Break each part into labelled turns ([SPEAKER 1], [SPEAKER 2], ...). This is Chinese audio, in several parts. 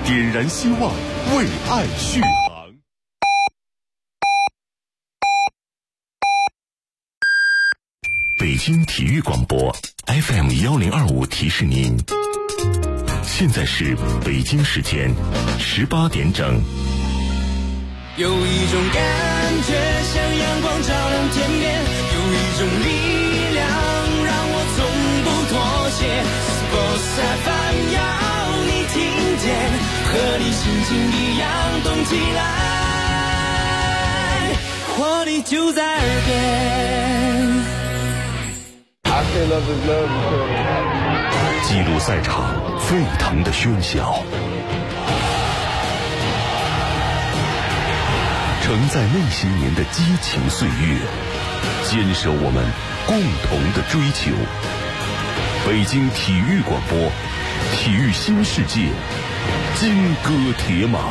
[SPEAKER 1] 点燃希望，为爱续航。北京体育广播 FM1025提示您，现在是北京时间18点整。
[SPEAKER 2] 有一种感觉像阳光照亮天边，有一种力量让我从不妥协。Sports FM 要你听见，和你心情一样动起来，活力就在耳边。
[SPEAKER 1] 记录赛场沸腾的喧嚣，承载那些年的激情岁月，坚守我们共同的追求。北京体育广播，体育新世界，金戈铁马。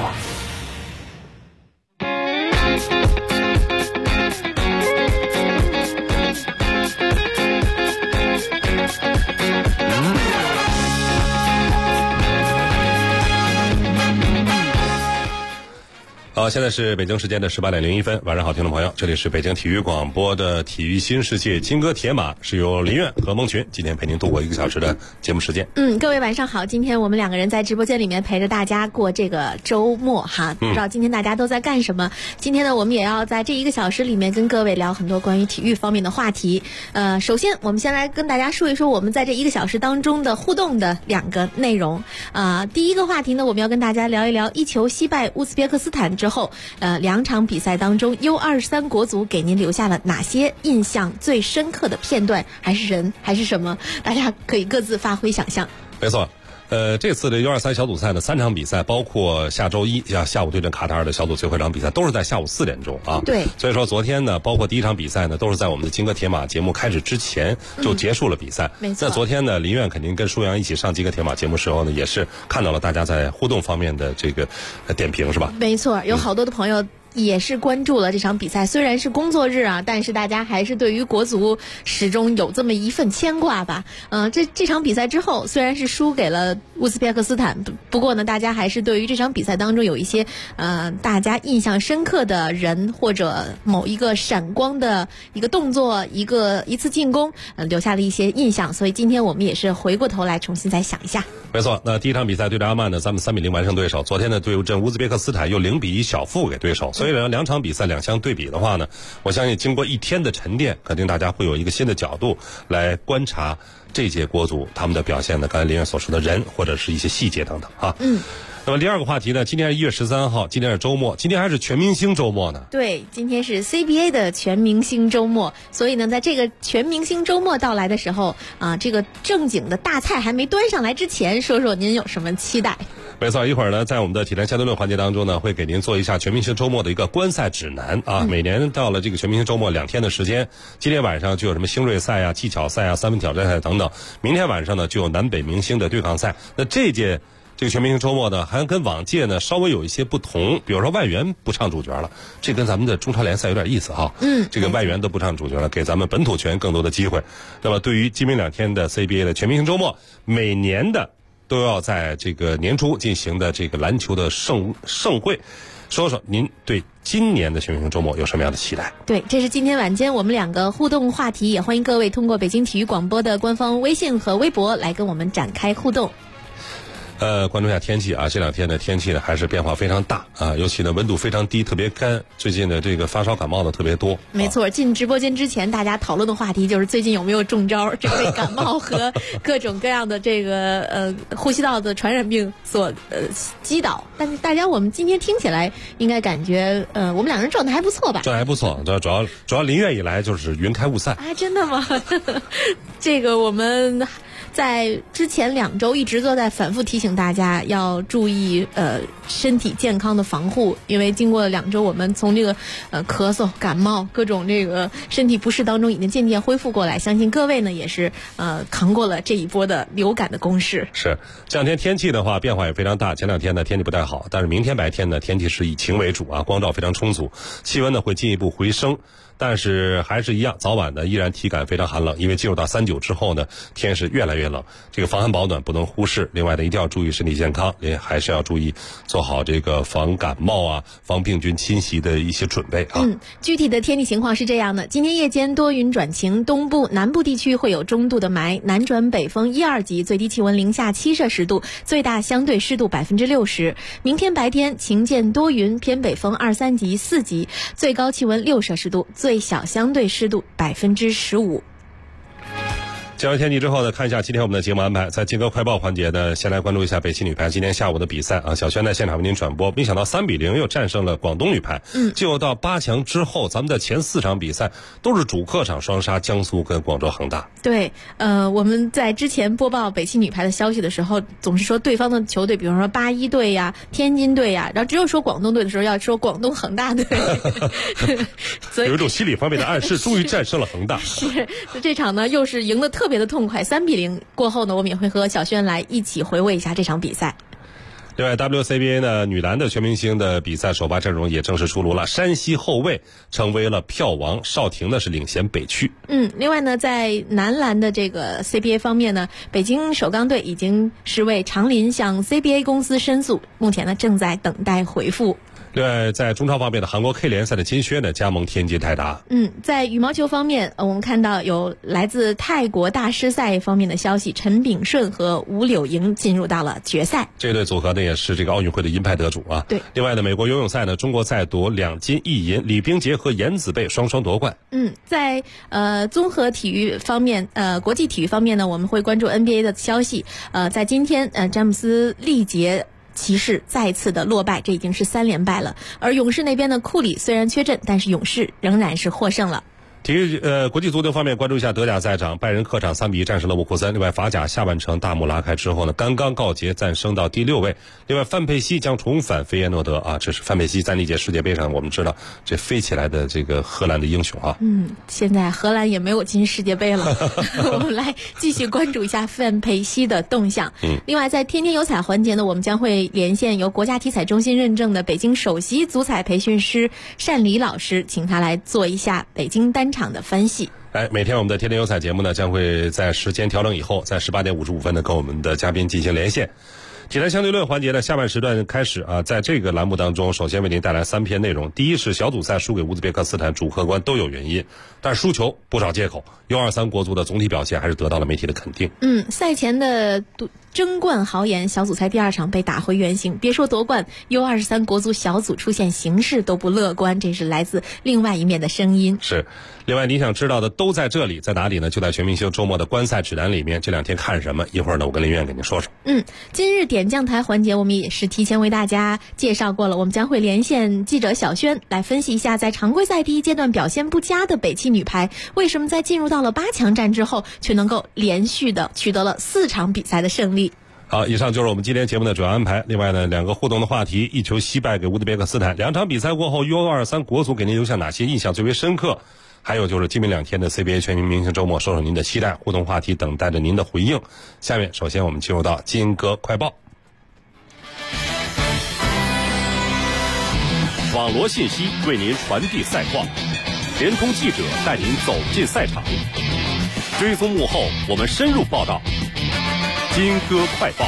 [SPEAKER 1] 好，现在是北京时间的18点01分，晚上好，听众朋友，这里是北京体育广播的体育新世界金戈铁马，是由林苑和孟群今天陪您度过1个小时的节目时间。
[SPEAKER 3] 各位晚上好，今天我们2个人在直播间里面陪着大家过这个周末哈，不知道今天大家都在干什么。今天呢，我们也要在这1个小时里面跟各位聊很多关于体育方面的话题。首先我们先来跟大家说一说我们在这1个小时当中的互动的2个内容。第一个话题呢，我们要跟大家聊一聊一球惜败乌兹别克斯坦之后，2场比赛当中 U23 国足给您留下了哪些印象最深刻的片段，还是人还是什么，大家可以各自发挥想象。
[SPEAKER 4] 没错，这次的 U23 小组赛呢，3场比赛，包括下周一下午对阵卡塔尔的小组最后一场比赛，都是在下午4点钟啊。
[SPEAKER 3] 对。
[SPEAKER 4] 所以说昨天呢，包括第1场比赛呢，都是在我们的金戈铁马节目开始之前就结束了比赛。
[SPEAKER 3] 没错。
[SPEAKER 4] 那昨天呢，林苑肯定跟舒阳一起上金戈铁马节目时候呢，也是看到了大家在互动方面的这个点评，是吧？
[SPEAKER 3] 没错，有好多的朋友也是关注了这场比赛，虽然是工作日啊，但是大家还是对于国足始终有这么一份牵挂吧。这场比赛之后，虽然是输给了乌兹别克斯坦，不过呢，大家还是对于这场比赛当中有一些大家印象深刻的人或者某一个闪光的一个动作，一次进攻，留下了一些印象。所以今天我们也是回过头来重新再想一下。
[SPEAKER 4] 没错，那第1场比赛对着阿曼呢，咱们3-0完胜对手。昨天呢，对阵乌兹别克斯坦又0-1小负给对手。所以呢，2场比赛2相对比的话呢，我相信经过1天的沉淀，肯定大家会有一个新的角度来观察这届国足他们的表现呢。刚才林苑所说的人或者是一些细节等等啊。那么第2个话题呢，今天是1月13号，今天是周末，今天还是全明星周末呢。
[SPEAKER 3] 对，今天是 CBA 的全明星周末，所以呢，在这个全明星周末到来的时候啊，这个正经的大菜还没端上来之前，说说您有什么期待？
[SPEAKER 4] 没错，一会儿呢，在我们的体坛相对论环节当中呢，会给您做一下全明星周末的一个观赛指南啊。每年到了这个全明星周末2天的时间，今天晚上就有什么星锐赛啊、技巧赛啊、3分挑战赛等等，明天晚上呢就有南北明星的对抗赛。那这届这个全明星周末呢，还跟往届呢稍微有一些不同，比如说外援不唱主角了，这跟咱们的中超联赛有点意思哈。这个外援都不唱主角了，给咱们本土球员更多的机会。那么对于今明2天的 CBA 的全明星周末，每年的都要在这个年初进行的这个篮球的盛会，说说您对今年的全明星周末有什么样的期待？
[SPEAKER 3] 对，这是今天晚间我们2个互动话题，也欢迎各位通过北京体育广播的官方微信和微博来跟我们展开互动。
[SPEAKER 4] 关注一下天气啊，这2天的天气呢还是变化非常大啊，尤其呢温度非常低，特别干。最近的这个发烧感冒的特别多。
[SPEAKER 3] 没错，进直播间之前大家讨论的话题就是最近有没有中招，这被感冒和各种各样的这个呼吸道的传染病所击倒。但是大家我们今天听起来应该感觉我们2人状态还不错吧？
[SPEAKER 4] 状态还不错，主要林苑以来就是云开雾散。
[SPEAKER 3] 啊，真的吗？这个我们在之前2周一直都在反复提醒大家要注意身体健康的防护，因为经过2周我们从这个咳嗽、感冒各种这个身体不适当中已经渐渐恢复过来，相信各位呢也是扛过了这一波的流感的攻势。
[SPEAKER 4] 是，这2天天气的话变化也非常大，前2天呢天气不太好，但是明天白天呢天气是以晴为主啊，光照非常充足，气温呢会进一步回升。 但是还是一样，早晚呢依然体感非常寒冷，因为进入到3-9之后呢，天是越来越冷，这个防寒保暖不能忽视。另外呢，一定要注意身体健康，也还是要注意做好这个防感冒啊、防病菌侵袭的一些准备啊。
[SPEAKER 3] 具体的天气情况是这样的：今天夜间多云转晴，东部、南部地区会有中度的霾，南转北风1-2级，最低气温零下7摄氏度，最大相对湿度60%。明天白天晴间多云，偏北风2-3级、4级，最高气温6摄氏度，最小相对湿度15%。
[SPEAKER 4] 讲完天气之后呢，看一下今天我们的节目安排。在金歌快报环节呢，先来关注一下北汽女排今天下午的比赛啊。小轩在现场为您转播，没想到3-0又战胜了广东女排，进入到8强之后，咱们的前4场比赛都是主客场双杀江苏跟广州恒大。
[SPEAKER 3] 对，我们在之前播报北汽女排的消息的时候，总是说对方的球队，比方说81队呀、天津队呀，然后只有说广东队的时候要说广东恒大队，所以
[SPEAKER 4] 有一种心理方面的暗示，终于战胜了恒大。
[SPEAKER 3] 是这场呢，又是赢得特别的痛快，3-0过后呢，我们也会和小轩来一起回味一下这场比赛。
[SPEAKER 4] 另外 WCBA 呢，女篮的全明星的比赛首发阵容也正式出炉了，山西后卫成为了票王，邵婷呢是领衔北区。
[SPEAKER 3] 另外呢，在男篮的这个 CBA 方面呢，北京首钢队已经是为长林向 CBA 公司申诉，目前呢正在等待回复。
[SPEAKER 4] 另外，在中超方面的韩国 K 联赛的金靴呢加盟天津泰达。
[SPEAKER 3] 在羽毛球方面，我们看到有来自泰国大师赛方面的消息，陈炳顺和吴柳莹进入到了决赛。
[SPEAKER 4] 这对组合呢也是这个奥运会的银牌得主啊。
[SPEAKER 3] 对。
[SPEAKER 4] 另外呢，美国游泳赛呢，中国再夺2金1银，李冰洁和颜子贝双双夺冠。
[SPEAKER 3] 在综合体育方面，国际体育方面呢，我们会关注 NBA 的消息。在今天，詹姆斯力竭骑士再次的落败，这已经是3连败了。而勇士那边的库里虽然缺阵，但是勇士仍然是获胜了。
[SPEAKER 4] 国际足球方面，关注一下德甲赛场，拜仁客场3-1战胜了沃库森。另外，法甲下半程大幕拉开之后呢，刚刚告捷，暂升到第6位。另外，范佩西将重返费耶诺德啊，这是范佩西在那届世界杯上，我们知道这飞起来的这个荷兰的英雄啊。
[SPEAKER 3] 现在荷兰也没有进世界杯了，我们来继续关注一下范佩西的动向。另外，在天天有彩环节呢，我们将会连线由国家体彩中心认证的北京首席足彩培训师单黎老师，请他来做一下北京单场的分析。
[SPEAKER 4] 每天我们的天天有彩节目呢，将会在时间调整以后，在18点55分呢，跟我们的嘉宾进行连线。体坛相对论环节的下半时段开始啊，在这个栏目当中，首先为您带来3篇内容。第一是小组赛输给乌兹别克斯坦，主客观都有原因，但是输球不少借口。U23国足的总体表现还是得到了媒体的肯定。
[SPEAKER 3] 赛前的争冠豪言，小组赛第2场被打回原形，别说夺冠， U23 国足小组出现形势都不乐观，这是来自另外一面的声音。
[SPEAKER 4] 是，另外你想知道的都在这里，在哪里呢？就在全明星周末的观赛指南里面。这2天看什么？一会儿呢，我跟林苑给您说说。
[SPEAKER 3] 今日点将台环节我们也是提前为大家介绍过了，我们将会连线记者小轩来分析一下，在常规赛第1阶段表现不佳的北汽女排，为什么在进入到了8强战之后，却能够连续的取得了4场比赛的胜利。
[SPEAKER 4] 好，以上就是我们今天节目的主要安排。另外呢，2个互动的话题：1球惜败给乌兹别克斯坦，2场比赛过后 U23 国足给您留下哪些印象最为深刻？还有就是今明2天的 CBA 全民明星周末，说说您的期待。互动话题等待着您的回应。下面首先我们进入到金歌快报。
[SPEAKER 1] 网罗信息为您传递赛况，联通记者带您走进赛场，追踪幕后，我们深入报道。金歌快报。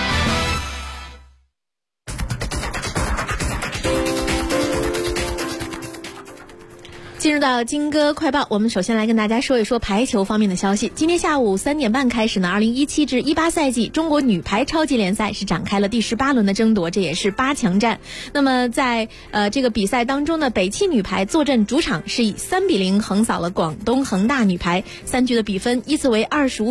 [SPEAKER 3] 进入到金歌快报，我们首先来跟大家说一说排球方面的消息。今天下午3点半开始呢，2017至18赛季中国女排超级联赛是展开了第18轮的争夺，这也是8强战。那么在这个比赛当中呢，北汽女排坐镇主场，是以3-0横扫了广东恒大女排，3局的比分依次为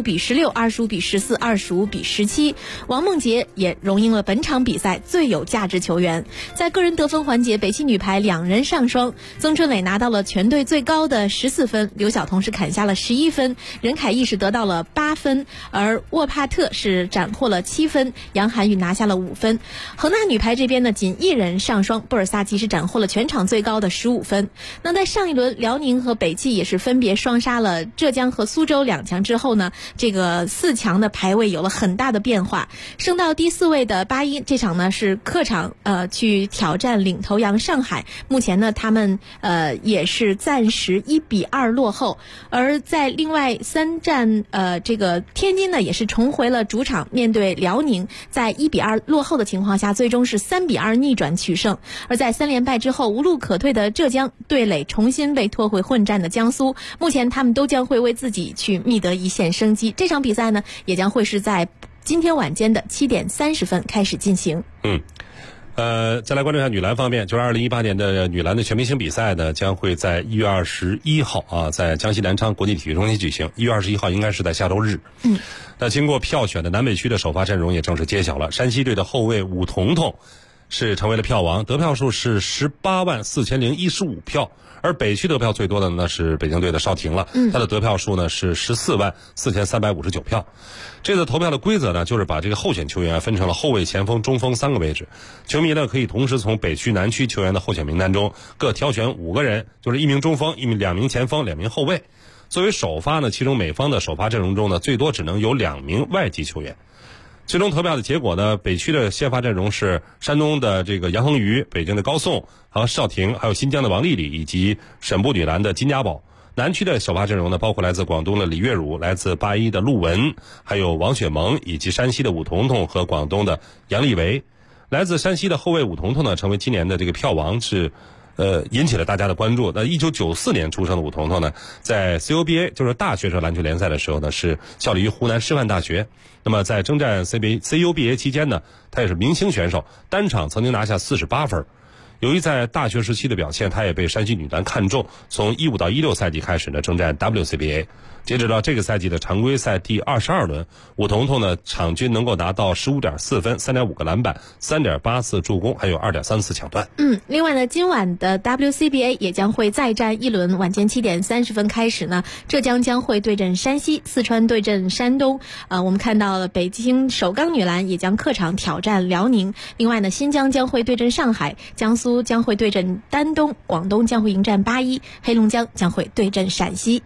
[SPEAKER 3] 25-16、25-14、25-17。王梦洁也荣膺了本场比赛最有价值球员。在个人得分环节，北汽女排2人上双，曾春蕾拿到了全队最高的14分，刘晓彤是砍下了11分，任凯毅是得到了8分，而沃帕特是斩获了7分，杨涵予拿下了5分。恒大女排这边呢，仅1人上双，布尔萨奇是斩获了全场最高的15分。那在上一轮辽宁和北汽也是分别双杀了浙江和苏州2强之后呢，这个4强的排位有了很大的变化。升到第4位的81这场呢是客场去挑战领头羊上海，目前呢他们也是是暂时1-2落后。而在另外3战，这个天津呢也是重回了主场，面对辽宁，在1-2落后的情况下，最终是3-2逆转取胜。而在3连败之后无路可退的浙江，对垒重新被拖回混战的江苏，目前他们都将会为自己去觅得一线生机。这场比赛呢，也将会是在今天晚间的7点30分开始进行。
[SPEAKER 4] 再来关注一下女篮方面，就是2018年的女篮的全明星比赛呢，将会在1月21号啊，在江西南昌国际体育中心举行。1月21号应该是在下周日。那经过票选的南北区的首发阵容也正式揭晓了。山西队的后卫武彤彤是成为了票王，得票数是184015票。而北区得票最多的呢是北京队的邵婷了，他的得票数呢是144359票。这次投票的规则呢，就是把这个候选球员分成了后卫、前锋、中锋3个位置。球迷呢可以同时从北区、南区球员的候选名单中各挑选5个人，就是1名中锋、2名前锋、2名后卫。作为首发呢，其中每方的首发阵容中呢，最多只能有2名外籍球员。最终投票的结果呢，北区的先发阵容是山东的这个杨恒宇、北京的高颂和邵婷，还有新疆的王丽丽以及沈步女篮的金家宝。南区的首发阵容呢，包括来自广东的李月汝、来自81的陆文，还有王雪萌，以及山西的武彤彤和广东的杨丽维。来自山西的后卫武彤彤呢，成为今年的这个票王，是引起了大家的关注。那1994年出生的武彤彤呢，在 CUBA 就是大学生篮球联赛的时候呢，是效力于湖南师范大学。那么在征战 CUBA 期间呢，他也是明星选手，单场曾经拿下48分。由于在大学时期的表现，他也被山西女篮看中，从15到16赛季开始呢，征战 WCBA。截止到这个赛季的常规赛第22轮，武彤彤呢场均能够拿到15.4分、3.5个篮板、3.8次助攻，还有2.3次抢断。
[SPEAKER 3] 另外呢，今晚的 WCBA 也将会再战一轮，晚间7点30分开始呢，浙江将会对阵山西，四川对阵山东。我们看到了北京首钢女篮也将客场挑战辽宁。另外呢，新疆将会对阵上海，江苏将会对阵丹东，广东将会迎战81，黑龙江将会对阵陕西。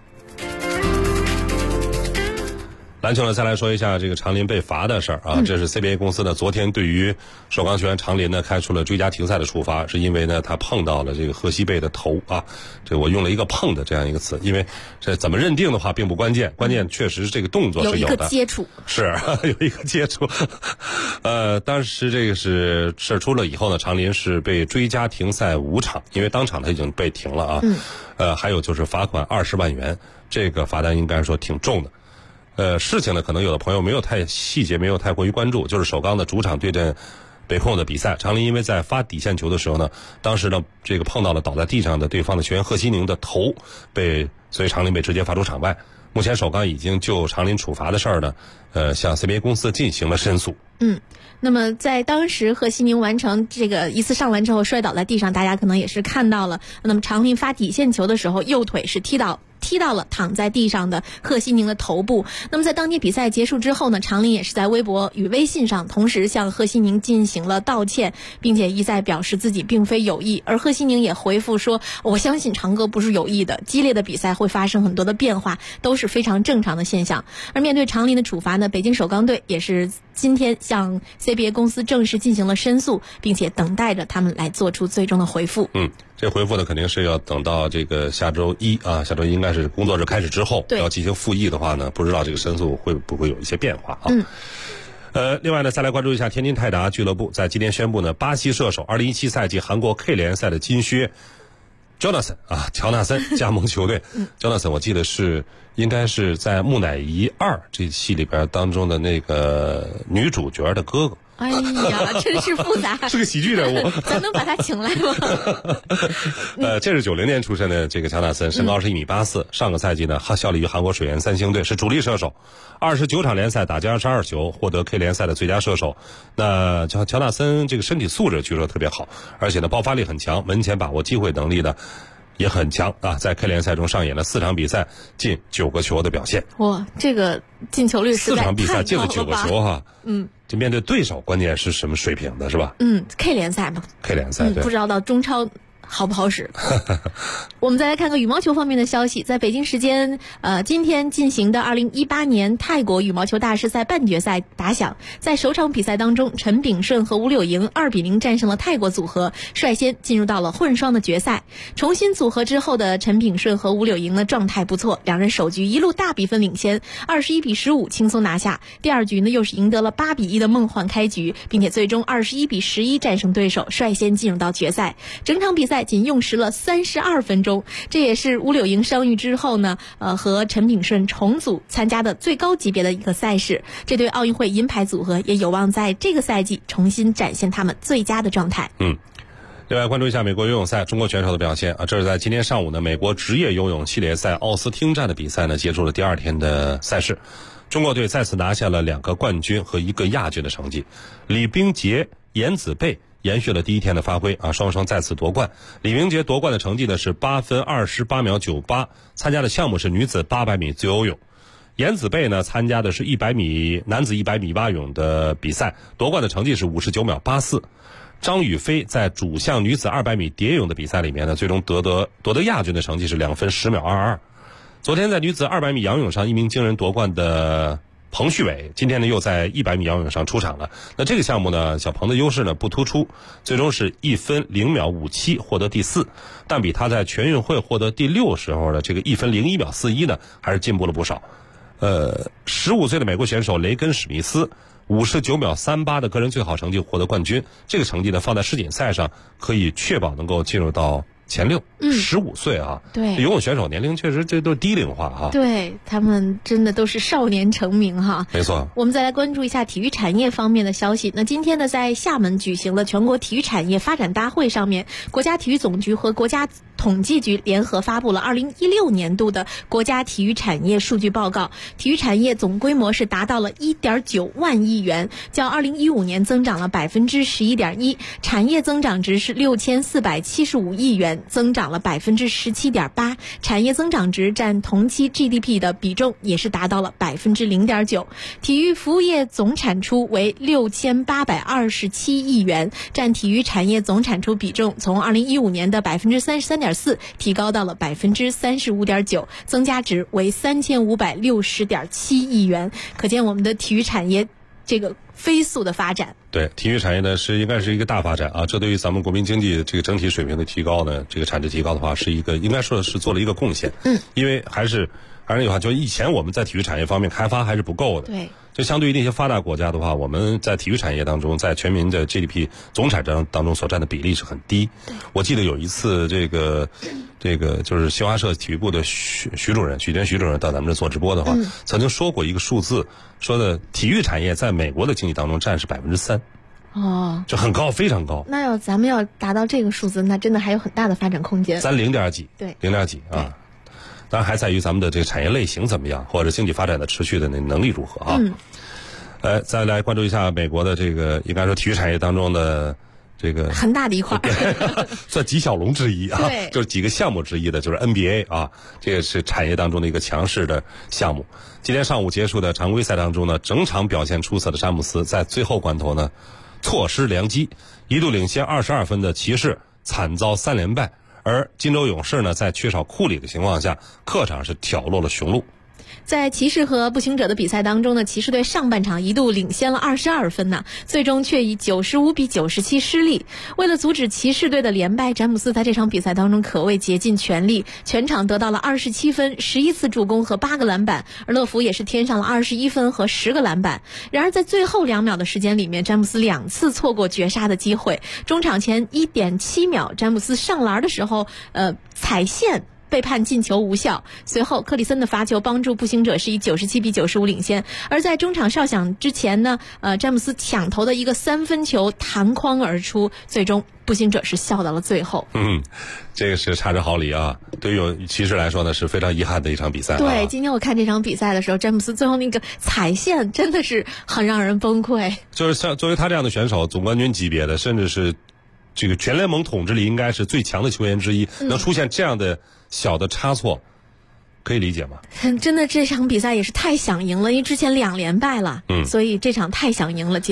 [SPEAKER 4] 篮球呢，再来说一下这个长林被罚的事儿啊。这是 CBA 公司呢昨天对于首钢球员长林呢开出了追加停赛的处罚，是因为呢他碰到了这个贺西贝的头啊。这我用了一个碰的这样一个词，因为这怎么认定的话并不关键，关键确实这个动作是有的，
[SPEAKER 3] 有一个接触，
[SPEAKER 4] 是有一个接触。当时这个是事出了以后呢，长林是被追加停赛5场，因为当场他已经被停了啊。还有就是罚款20万元，这个罚单应该说挺重的。事情呢，可能有的朋友没有太过于关注，就是首钢的主场对阵北控的比赛，长林因为在发底线球的时候呢，当时呢这个碰到了倒在地上的对方的球员贺西宁的头，所以长林被直接罚出场外。目前首钢已经就长林处罚的事儿呢，向 CBA 公司进行了申诉。
[SPEAKER 3] 那么在当时贺西宁完成这个一次上篮之后摔倒在地上，大家可能也是看到了。那么长林发底线球的时候，右腿是踢到了躺在地上的贺西宁的头部。那么在当天比赛结束之后呢，长林也是在微博与微信上同时向贺西宁进行了道歉，并且一再表示自己并非有意。而贺西宁也回复说，我相信长哥不是有意的，激烈的比赛会发生很多的变化，都是非常正常的现象。而面对长林的处罚呢，北京首钢队也是今天向 CBA 公司正式进行了申诉，并且等待着他们来做出最终的回复。
[SPEAKER 4] 这回复呢肯定是要等到这个下周一啊，下周一应该是工作日开始之后，要进行复议的话呢，不知道这个申诉会不会有一些变化啊。另外呢，再来关注一下天津泰达俱乐部在今天宣布呢，巴西射手2017赛季韩国 K 联赛的金靴Jonathan 啊，乔纳森加盟球队。Jonathan 我记得应该是在木乃伊2这戏里边当中的那个女主角的哥哥。
[SPEAKER 3] 哎呀，真是复杂，
[SPEAKER 4] 是个喜剧人物。
[SPEAKER 3] 咱能把他请来吗？
[SPEAKER 4] 这是90年出生的这个乔纳森，身高是1.84米，上个赛季呢效力于韩国水原三星队，是主力射手，29场联赛打进22球，获得 K 联赛的最佳射手。那乔纳森这个身体素质据说特别好，而且呢爆发力很强，门前把握机会能力呢也很强啊，在 K 联赛中上演了4场比赛进9个球的表现。
[SPEAKER 3] 哇，这个进球率实在
[SPEAKER 4] 4场比赛进了9个球哈。就面对对手关键是什么水平的是吧？
[SPEAKER 3] K 联赛嘛。
[SPEAKER 4] K 联赛对。
[SPEAKER 3] 不知道到中超好不好使？我们再来看看羽毛球方面的消息，在北京时间今天进行的2018年泰国羽毛球大师赛半决赛打响，在首场比赛当中，陈炳顺和吴柳莹2-0战胜了泰国组合，率先进入到了混双的决赛。重新组合之后的陈炳顺和吴柳莹呢状态不错，两人首局一路大比分领先，21-15轻松拿下。第二局呢又是赢得了8-1的梦幻开局，并且最终21-11战胜对手，率先进入到决赛。整场比赛仅用时了32分钟，这也是吴柳莹伤愈之后呢和陈炳顺重组参加的最高级别的一个赛事。这对奥运会银牌组合也有望在这个赛季重新展现他们最佳的状态。
[SPEAKER 4] 另外关注一下美国游泳赛中国选手的表现啊，这是在今天上午呢，美国职业游泳系列赛奥斯汀站的比赛呢结束了第2天的赛事，中国队再次拿下了2个冠军和1个亚军的成绩。李冰洁、颜子贝延续了第1天的发挥啊，双双再次夺冠。李冰洁夺冠的成绩呢是8分28秒98，参加的项目是女子800米自由游泳。颜子贝呢参加的是100米男子100米蛙泳的比赛，夺冠的成绩是59秒84。张雨霏在主项女子200米蝶泳的比赛里面呢，最终夺得亚军的成绩是2分10秒22。昨天在女子200米仰泳上一鸣惊人夺冠的彭旭伟，今天呢又在100米仰泳上出场了。那这个项目呢，小彭的优势呢不突出，最终是1分0秒57获得第4，但比他在全运会获得第6时候的这个1分01秒41呢，还是进步了不少。15岁的美国选手雷根史密斯59秒38的个人最好成绩获得冠军，这个成绩呢放在世锦赛上可以确保能够进入到前6。15岁啊，
[SPEAKER 3] 对，
[SPEAKER 4] 游泳选手年龄确实这都低龄化啊，
[SPEAKER 3] 对，他们真的都是少年成名哈。
[SPEAKER 4] 没错。
[SPEAKER 3] 我们再来关注一下体育产业方面的消息。那今天呢，在厦门举行了全国体育产业发展大会上面，国家体育总局和国家统计局联合发布了2016年度的国家体育产业数据报告，体育产业总规模是达到了1.9万亿元，较2015年增长了11.1%，产业增长值是6475亿元，增长了17.8%，产业增长值占同期 GDP 的比重也是达到了0.9%。体育服务业总产出为6827亿元，占体育产业总产出比重从2015年的33.4%提高到了35.9%，增加值为3560.7亿元。可见我们的体育产业这个飞速的发展。
[SPEAKER 4] 对，体育产业呢应该是一个大发展啊，这对于咱们国民经济这个整体水平的提高呢，这个产值提高的话，是一个应该说是做了一个贡献。因为还是那句话，就以前我们在体育产业方面开发还是不够的。
[SPEAKER 3] 对。
[SPEAKER 4] 就相对于那些发达国家的话，我们在体育产业当中，在全民的 GDP 总产值当中所占的比例是很低。我记得有一次这个就是新华社体育部的许主任到咱们这做直播的话，曾经说过一个数字，说的体育产业在美国的经济当中占是3%。
[SPEAKER 3] 哦，
[SPEAKER 4] 就很高，非常高。
[SPEAKER 3] 那咱们要达到这个数字，那真的还有很大的发展空间。
[SPEAKER 4] 咱0点几，
[SPEAKER 3] 对
[SPEAKER 4] ，0点几啊。当然还在于咱们的这个产业类型怎么样，或者经济发展的持续的那能力如何啊。再来关注一下美国的这个应该说体育产业当中的这个
[SPEAKER 3] 很大的一块
[SPEAKER 4] 算几小龙之一啊，
[SPEAKER 3] 对，
[SPEAKER 4] 就是几个项目之一的，就是 NBA 啊，这个是产业当中的一个强势的项目。今天上午结束的常规赛当中呢，整场表现出色的詹姆斯在最后关头呢错失良机，一度领先22分的骑士惨遭3连败，而金州勇士呢在缺少库里的情况下，客场是挑落了雄鹿。
[SPEAKER 3] 在骑士和步行者的比赛当中呢，骑士队上半场一度领先了22分呢，最终却以95-97失利。为了阻止骑士队的连败，詹姆斯在这场比赛当中可谓竭尽全力，全场得到了27分、11次助攻和8个篮板，而乐福也是添上了21分和10个篮板。然而在最后2秒的时间里面，詹姆斯2次错过绝杀的机会。中场前 1.7 秒，詹姆斯上篮的时候踩线被判进球无效，随后克里森的罚球帮助步行者是以97-95领先。而在中场哨响之前呢，詹姆斯抢投的一个3分球弹框而出，最终步行者是笑到了最后。
[SPEAKER 4] 这个是差之毫厘啊，对于骑士来说呢是非常遗憾的一场比赛。
[SPEAKER 3] 对，今天我看这场比赛的时候，詹姆斯最后那个踩线真的是很让人崩溃。
[SPEAKER 4] 就是像作为他这样的选手，总冠军级别的，甚至是这个全联盟统治力应该是最强的球员之一，能出现这样的小的差错，可以理解吗？
[SPEAKER 3] 真的这场比赛也是太想赢了，因为之前2连败了，所以这场太想赢了，结果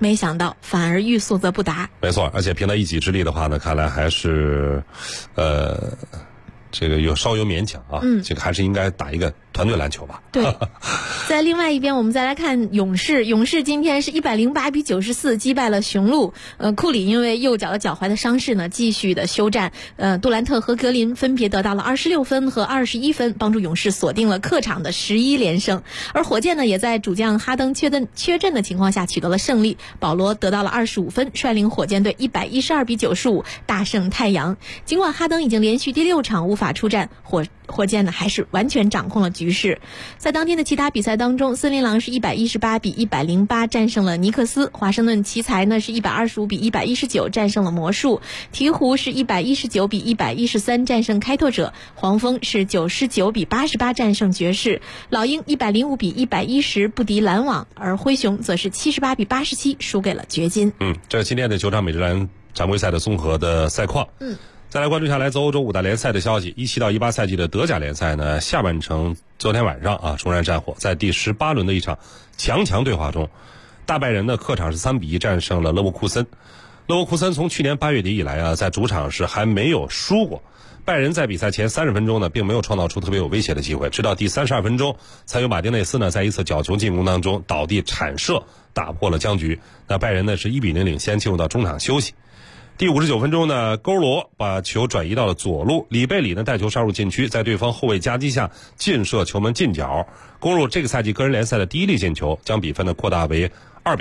[SPEAKER 3] 没想到反而欲速则不达。
[SPEAKER 4] 没错，而且凭他一己之力的话呢，看来还是，这个稍有勉强啊。这个还是应该打一个团队篮球吧。
[SPEAKER 3] 对。在另外一边，我们再来看勇士。勇士今天是108-94击败了雄鹿。库里因为右脚的脚踝的伤势呢，继续的休战。杜兰特和格林分别得到了26分和21分，帮助勇士锁定了客场的11连胜。而火箭呢，也在主将哈登缺阵的情况下取得了胜利。保罗得到了25分，率领火箭队112-95大胜太阳。尽管哈登已经连续第6场无法出战，火箭呢还是完全掌控了局势。在当天的其他比赛当中，森林狼是118-108战胜了尼克斯，华盛顿奇才呢是125-119战胜了魔术，鹈鹕是119-113战胜开拓者，黄蜂是99-88战胜爵士，老鹰105-110不敌篮网，而灰熊则是78-87输给了掘金。
[SPEAKER 4] 这是今天的9场美职篮常规赛的综合的赛况。再来关注一下来自欧洲5大联赛的消息。17到18赛季的德甲联赛呢，下半程昨天晚上重燃战火，在第18轮的一场强对话中，大拜仁的客场是3-1战胜了勒沃库森。勒沃库森从去年8月底以来在主场是还没有输过。拜仁在比赛前30分钟呢，并没有创造出特别有威胁的机会，直到第32分钟，才有马丁内斯呢在一次角球进攻当中倒地铲射，打破了僵局。那拜仁呢是1-0领先，进入到中场休息。第59分钟呢，勾罗把球转移到了左路，里贝里呢带球杀入禁区，在对方后卫夹击下劲射球门近角，攻入这个赛季个人联赛的第1粒进球，将比分呢扩大为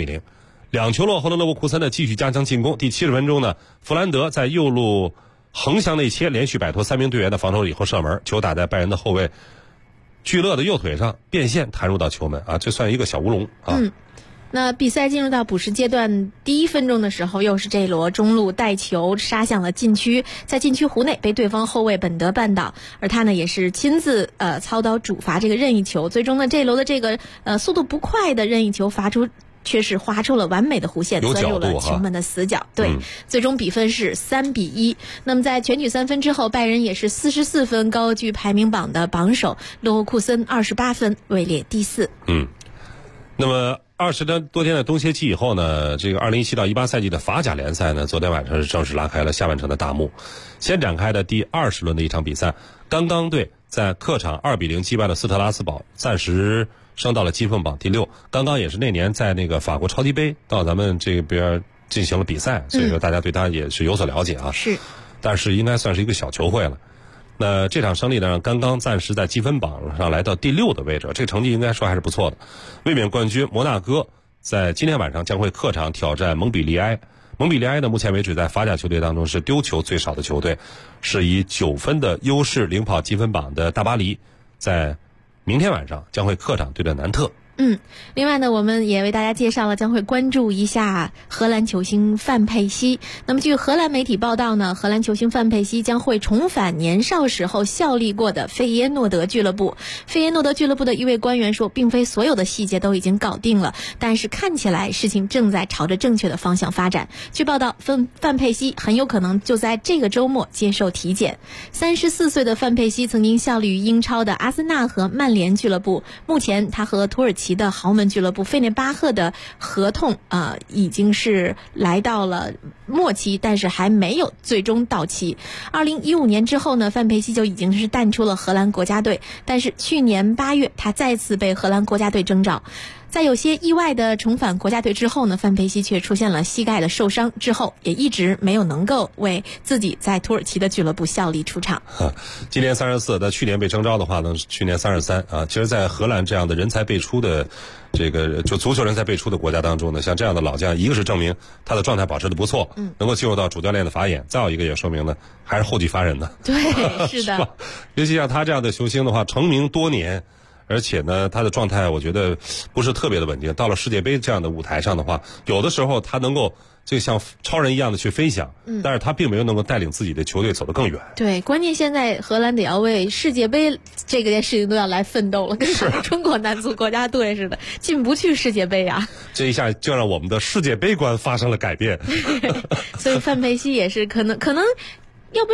[SPEAKER 4] 2-0。2球落后的勒沃库森呢继续加强进攻。第70分钟呢，弗兰德在右路横向内切，连续摆脱3名队员的防守以后射门，球打在拜仁的后卫聚勒的右腿上，变线弹入到球门这算一个小乌龙
[SPEAKER 3] 那比赛进入到补时阶段第1分钟的时候，又是这罗中路带球杀向了禁区，在禁区弧内被对方后卫本德绊倒，而他呢也是亲自操刀主罚这个任意球。最终呢，这罗的这个速度不快的任意球罚出，却是划出了完美的弧线，钻入了球门的死角。对，最终比分是3-1。那么在全取3分之后，拜仁也是44分高居排名榜的榜首，勒沃库森28分位列第4。
[SPEAKER 4] 那么20多天的冬歇期以后呢，这个2017到18赛季的法甲联赛呢，昨天晚上是正式拉开了下半程的大幕。先展开的第20轮的一场比赛，刚刚队在客场2-0击败了斯特拉斯堡，暂时升到了积分榜第6。刚刚也是那年在那个法国超级杯到咱们这边进行了比赛，所以说大家对他也是有所了解
[SPEAKER 3] 是，
[SPEAKER 4] 但是应该算是一个小球会了。那这场胜利呢，让刚刚暂时在积分榜上来到第6的位置，这个成绩应该说还是不错的。卫冕冠军摩纳哥在今天晚上将会客场挑战蒙彼利埃。蒙彼利埃呢，目前为止在法甲球队当中是丢球最少的球队，是以9分的优势领跑积分榜的大巴黎，在明天晚上将会客场对阵南特。
[SPEAKER 3] 另外呢，我们也为大家介绍了将会关注一下荷兰球星范佩西。那么据荷兰媒体报道呢，荷兰球星范佩西将会重返年少时候效力过的费耶诺德俱乐部。费耶诺德俱乐部的一位官员说，并非所有的细节都已经搞定了，但是看起来事情正在朝着正确的方向发展。据报道，范佩西很有可能就在这个周末接受体检。34岁的范佩西曾经效力于英超的阿森纳和曼联俱乐部，目前他和土耳其的豪门俱乐部费内巴赫的合同已经是来到了末期，但是还没有最终到期。2015年之后呢，范佩西就已经是淡出了荷兰国家队，但是去年8月他再次被荷兰国家队征召。在有些意外的重返国家队之后呢，范佩西却出现了膝盖的受伤，之后也一直没有能够为自己在土耳其的俱乐部效力出场。
[SPEAKER 4] 今年34，在去年被征召的话呢，去年33其实在荷兰这样的人才辈出的这个就足球人才辈出的国家当中呢，像这样的老将，一个是证明他的状态保持得不错，能够进入到主教练的法眼，再有一个也说明呢还是后继乏人的。
[SPEAKER 3] 对，是的。
[SPEAKER 4] 是吧？尤其像他这样的球星的话，成名多年，而且呢，他的状态我觉得不是特别的稳定。到了世界杯这样的舞台上的话，有的时候他能够就像超人一样的去飞翔，但是他并没有能够带领自己的球队走得更远。
[SPEAKER 3] 对，关键现在荷兰得要为世界杯这件事情都要来奋斗了，跟中国男足国家队似的，进不去世界杯啊。
[SPEAKER 4] 这一下就让我们的世界杯观发生了改变。
[SPEAKER 3] 所以范佩西也是可能要不要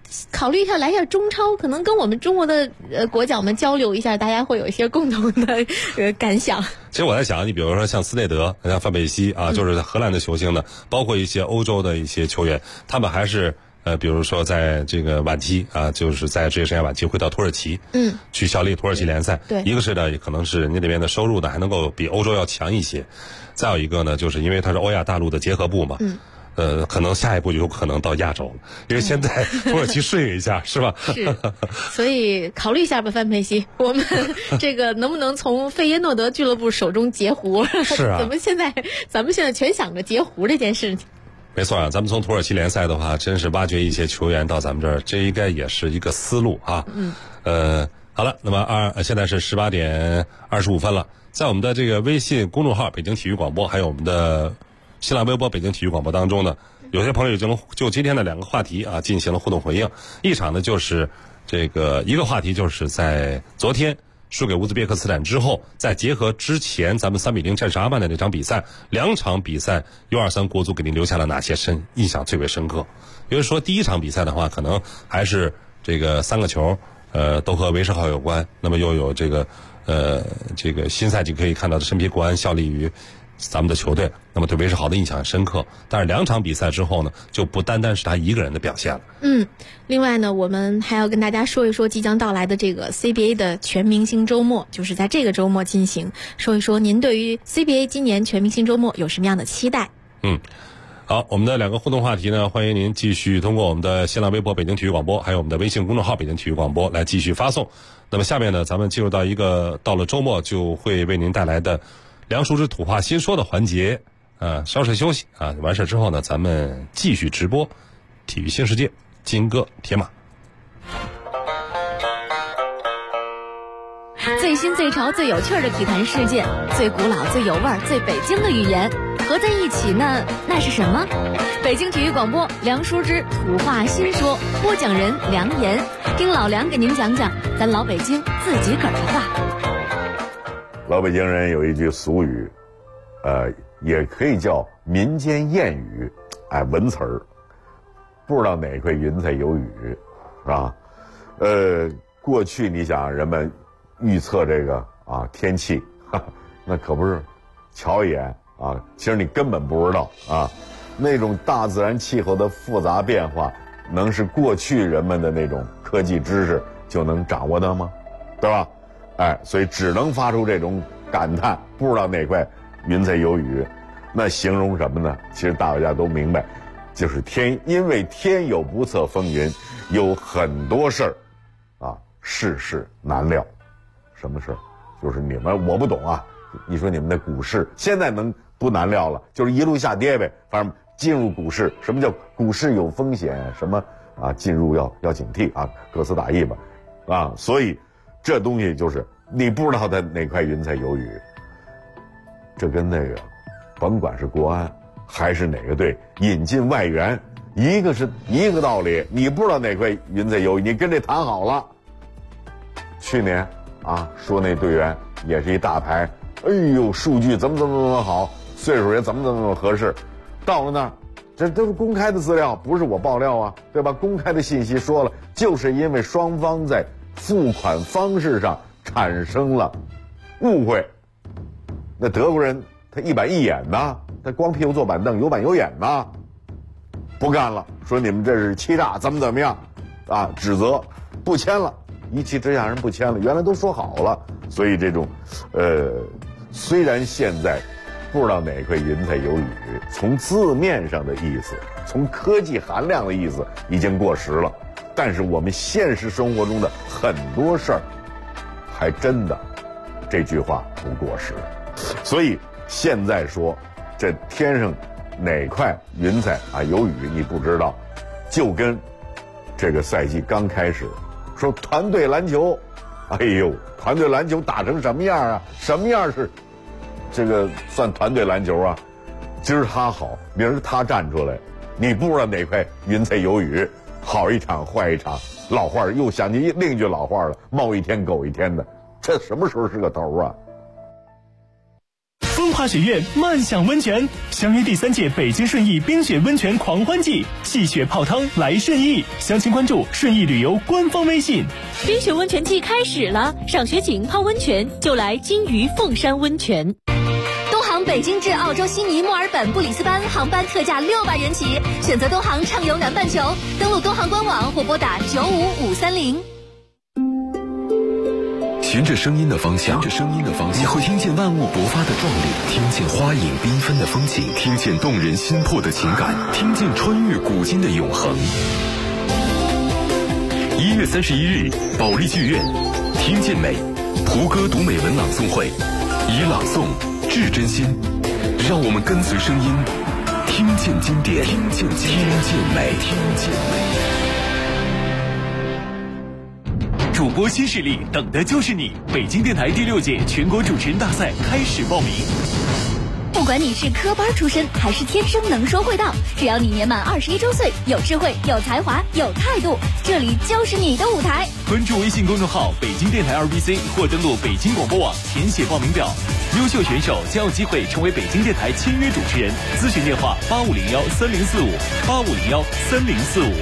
[SPEAKER 3] 考虑一下来一下中超，可能跟我们中国的国脚们交流一下，大家会有一些共同的感想。
[SPEAKER 4] 其实我在想，你比如说像斯内德、像范佩西啊，就是荷兰的球星呢，包括一些欧洲的一些球员，他们还是比如说在这个晚期啊，就是在职业生涯晚期会到土耳其，去效力土耳其联赛。
[SPEAKER 3] 对，
[SPEAKER 4] 一个是呢，可能是人家那边的收入呢还能够比欧洲要强一些，再有一个呢，就是因为它是欧亚大陆的结合部嘛。可能下一步有可能到亚洲，因为现在土耳其适应一下，是吧？
[SPEAKER 3] 是，所以考虑一下吧，范佩西，我们这个能不能从费耶诺德俱乐部手中截胡？
[SPEAKER 4] 是啊，
[SPEAKER 3] 咱们现在全想着截胡这件事情。
[SPEAKER 4] 没错啊，咱们从土耳其联赛的话，真是挖掘一些球员到咱们这儿，这应该也是一个思路啊。好了，那么现在是18点25分了，在我们的这个微信公众号北京体育广播，还有我们的新浪微博北京体育广播当中呢，有些朋友已经就今天的2个话题啊进行了互动回应。一场呢就是这个一个话题，就是在昨天输给乌兹别克斯坦之后，再结合之前咱们3-0战胜阿曼的那场比赛，2场比赛 U23 国足给您留下了哪些印象最为深刻？比如说第一场比赛的话，可能还是这个3个球都和韦世浩有关，那么又有这个新赛季可以看到的申皮国安效力于咱们的球队，那么对韦世豪的印象很深刻。但是2场比赛之后呢，就不单单是他一个人的表现了。
[SPEAKER 3] 另外呢，我们还要跟大家说一说即将到来的这个 CBA 的全明星周末，就是在这个周末进行，说一说您对于 CBA 今年全明星周末有什么样的期待？
[SPEAKER 4] 好，我们的2个互动话题呢，欢迎您继续通过我们的新浪微博北京体育广播，还有我们的微信公众号北京体育广播来继续发送。那么下面呢，咱们进入到到了周末就会为您带来的梁叔之土话新说的环节，稍事休息啊，完事之后呢，咱们继续直播体育新世界金戈铁马。
[SPEAKER 5] 最新最潮最有趣的体坛事件，最古老最有味儿最北京的语言合在一起呢，那是什么？北京体育广播梁叔之土话新说，播讲人梁岩，听老梁给您讲讲咱老北京自己个儿的话。
[SPEAKER 6] 老北京人有一句俗语，也可以叫民间谚语，文词儿，不知道哪块云彩有雨，是吧？过去你想人们预测这个天气，那可不是瞧一眼啊，其实你根本不知道啊，那种大自然气候的复杂变化，能是过去人们的那种科技知识就能掌握的吗？对吧？所以只能发出这种感叹，不知道哪块云彩有雨，那形容什么呢？其实大家都明白，就是因为天有不测风云，有很多事儿世事难料。什么事儿？就是我不懂啊。你说你们的股市现在能不难料了？就是一路下跌呗。反正进入股市，什么叫股市有风险？什么进入要警惕啊，各司打义吧。所以这东西就是你不知道它哪块云彩有雨。这跟那个甭管是国安还是哪个队引进外援，一个道理，你不知道哪块云彩有雨，你跟这谈好了。去年说那队员也是一大牌，数据怎么好，岁数也怎么合适，到了那儿，这都是公开的资料，不是我爆料啊，对吧？公开的信息说了，就是因为双方在付款方式上产生了误会。那德国人他一板一眼呐，他光屁股坐板凳，有板有眼呐，不干了，说你们这是欺诈，怎么样指责，不签了。一气之下人不签了，原来都说好了。所以这种虽然现在不知道哪块云彩有雨，从字面上的意思，从科技含量的意思已经过时了，但是我们现实生活中的很多事儿还真的这句话不过时。所以现在说这天上哪块云彩有雨你不知道，就这个赛季刚开始说团队篮球，团队篮球打成什么样啊？什么样是这个算团队篮球啊？今儿他好，明儿他站出来，你不知道哪块云彩有雨，好一场坏一场。老话又想起另一句老话了，猫一天狗一天的，这什么时候是个头啊？
[SPEAKER 1] 风
[SPEAKER 7] 风华雪月漫享温泉，相约第3届北京顺义冰雪温泉狂欢季，戏雪泡汤来顺义。详情关注顺义旅游官方微信。
[SPEAKER 8] 冰雪温泉季开始了，赏雪景泡温泉就来金鱼凤山温泉。
[SPEAKER 5] 东航北京至澳洲悉尼、墨尔本、布里斯班航班特价600元起，选择东航畅游南半球，登录东航官网或拨打95530。
[SPEAKER 1] 循着声音的方向，你会听见万物勃发的壮丽，听见花影缤纷的风景，听见动人心魄的情感，听见穿越古今的永恒。1月31日，保利剧院，听见美，胡歌读美文朗诵会，以朗诵致真心，让我们跟随声音，听见经典，听见美。
[SPEAKER 7] 主播新势力，等的就是你！北京电台第6届全国主持人大赛开始报名。
[SPEAKER 5] 不管你是科班出身还是天生能说会道，只要你年满21周岁，有智慧、有才华、有态度，这里就是你的舞台。
[SPEAKER 7] 关注微信公众号北京电台2BC 或登录北京广播网填写报名表。优秀选手将有机会成为北京电台签约主持人。咨询电话85013045，85013045。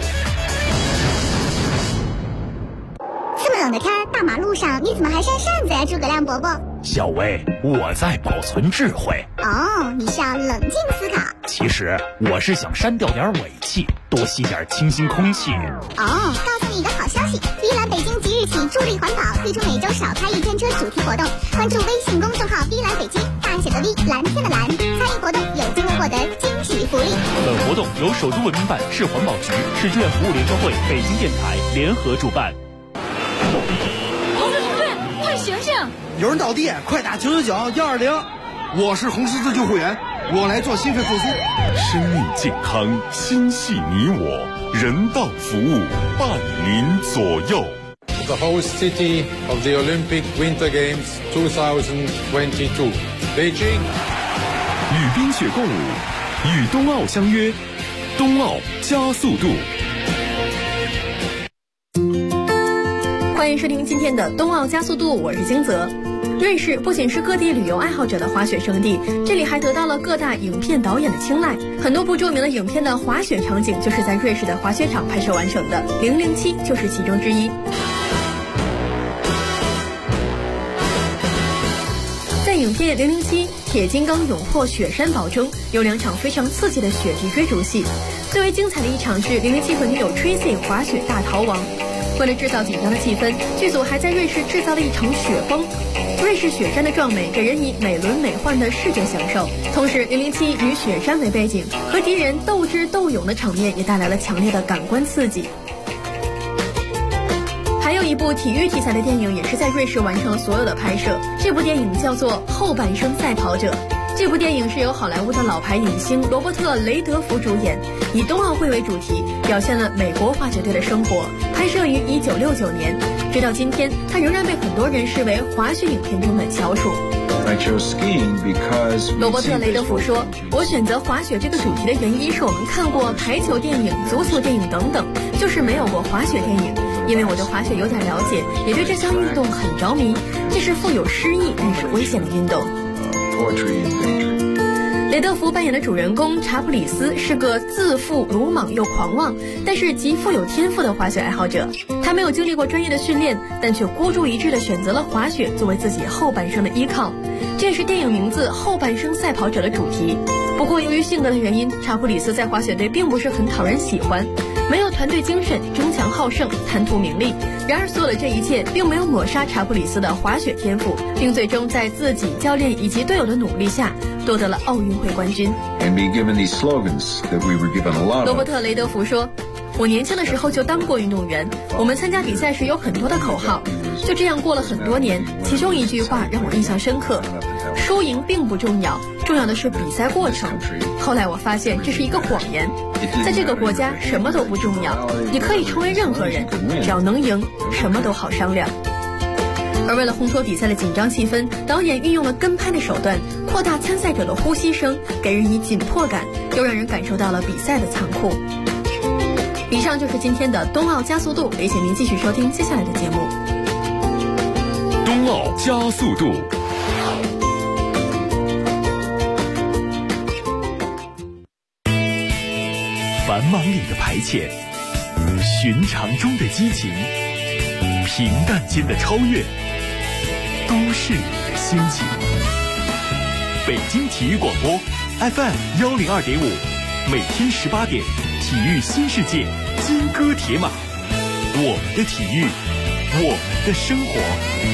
[SPEAKER 9] 这么冷的天，大马路上你怎么还扇扇子呀，诸葛亮伯伯？
[SPEAKER 10] 小薇，我在保存智慧。
[SPEAKER 9] 哦，你是要冷静思考。
[SPEAKER 10] 其实我是想删掉点尾气，多吸点清新空气。
[SPEAKER 9] 哦，告诉你一个好消息，碧蓝北京即日起助力环保，推出每周少开1天车主题活动。关注微信公众号碧蓝北京，大写的 V， 蓝天的蓝，参与活动有机会获得惊喜福利。
[SPEAKER 7] 本活动由首都文明办、市环保局、市志愿服务联合会、北京电台联合主办。
[SPEAKER 5] 红十字队，快醒醒！
[SPEAKER 11] 有人倒地，快打999-120。我是红十字救护员，我来做心肺复苏。
[SPEAKER 1] 生命健康，心系你我，人道服务伴您左右。
[SPEAKER 12] The host city of the Olympic Winter Games 2022, Beijing。
[SPEAKER 1] 与冰雪共舞，与冬奥相约，冬奥加速度。
[SPEAKER 3] 欢迎收听今天的冬奥加速度，我是金泽。瑞士不仅是各地旅游爱好者的滑雪胜地，这里还得到了各大影片导演的青睐。很多部著名的影片的滑雪场景就是在瑞士的滑雪场拍摄完成的，《007》就是其中之一。在影片《007：铁金刚勇破雪山堡》中，有2场非常刺激的雪地追逐戏。最为精彩的一场是007和女友 Tracy 滑雪大逃亡。为了制造紧张的气氛，剧组还在瑞士制造了一场雪崩。瑞士雪山的壮美给人以美轮美奂的视觉享受，同时007以雪山为背景，和敌人斗智斗勇的场面也带来了强烈的感官刺激。还有一部体育题材的电影也是在瑞士完成了所有的拍摄，这部电影叫做《后半生赛跑者》。这部电影是由好莱坞的老牌影星罗伯特·雷德福主演，以冬奥会为主题，表现了美国滑雪队的生活。拍摄于1969年，直到今天，它仍然被很多人视为滑雪影片中的翘楚。罗伯特·雷德福说：“我选择滑雪这个主题的原因是我们看过排球电影、足球电影等等，就是没有过滑雪电影。因为我对滑雪有点了解，也对这项运动很着迷。这是富有诗意但是危险的运动。” 雷德福扮演的主人公查普里斯是个自负、鲁莽又狂妄，但是极富有天赋的滑雪爱好者。他没有经历过专业的训练，但却孤注一掷地选择了滑雪作为自己后半生的依靠。这也是电影名字《后半生赛跑者》的主题。不过由于性格的原因，查普里斯在滑雪队并不是很讨人喜欢，没有团队精神，争强好胜，贪图名利。然而所有的这一切并没有抹杀查普里斯的滑雪天赋，并最终在自己、教练以及队友的努力下夺得了奥运会冠军。罗伯特·雷德福说：“我年轻的时候就当过运动员，我们参加比赛时有很多的口号，就这样过了很多年。其中一句话让我印象深刻：输赢并不重要，重要的是比赛过程。后来我发现这是一个谎言，在这个国家什么都不重要，你可以成为任何人，只要能赢，什么都好商量。”而为了烘托比赛的紧张气氛，导演运用了跟拍的手段，扩大参赛者的呼吸声，给人以紧迫感，又让人感受到了比赛的残酷。以上就是今天的冬奥加速度，也请您继续收听接下来的节目。
[SPEAKER 1] 冬奥加速度。
[SPEAKER 7] 繁忙里的排遣，寻常中的激情，平淡间的超越，都市里的心情。北京体育广播 FM102.5，每天18点，体育新世界，金戈铁马，我们的体育，我们的生活。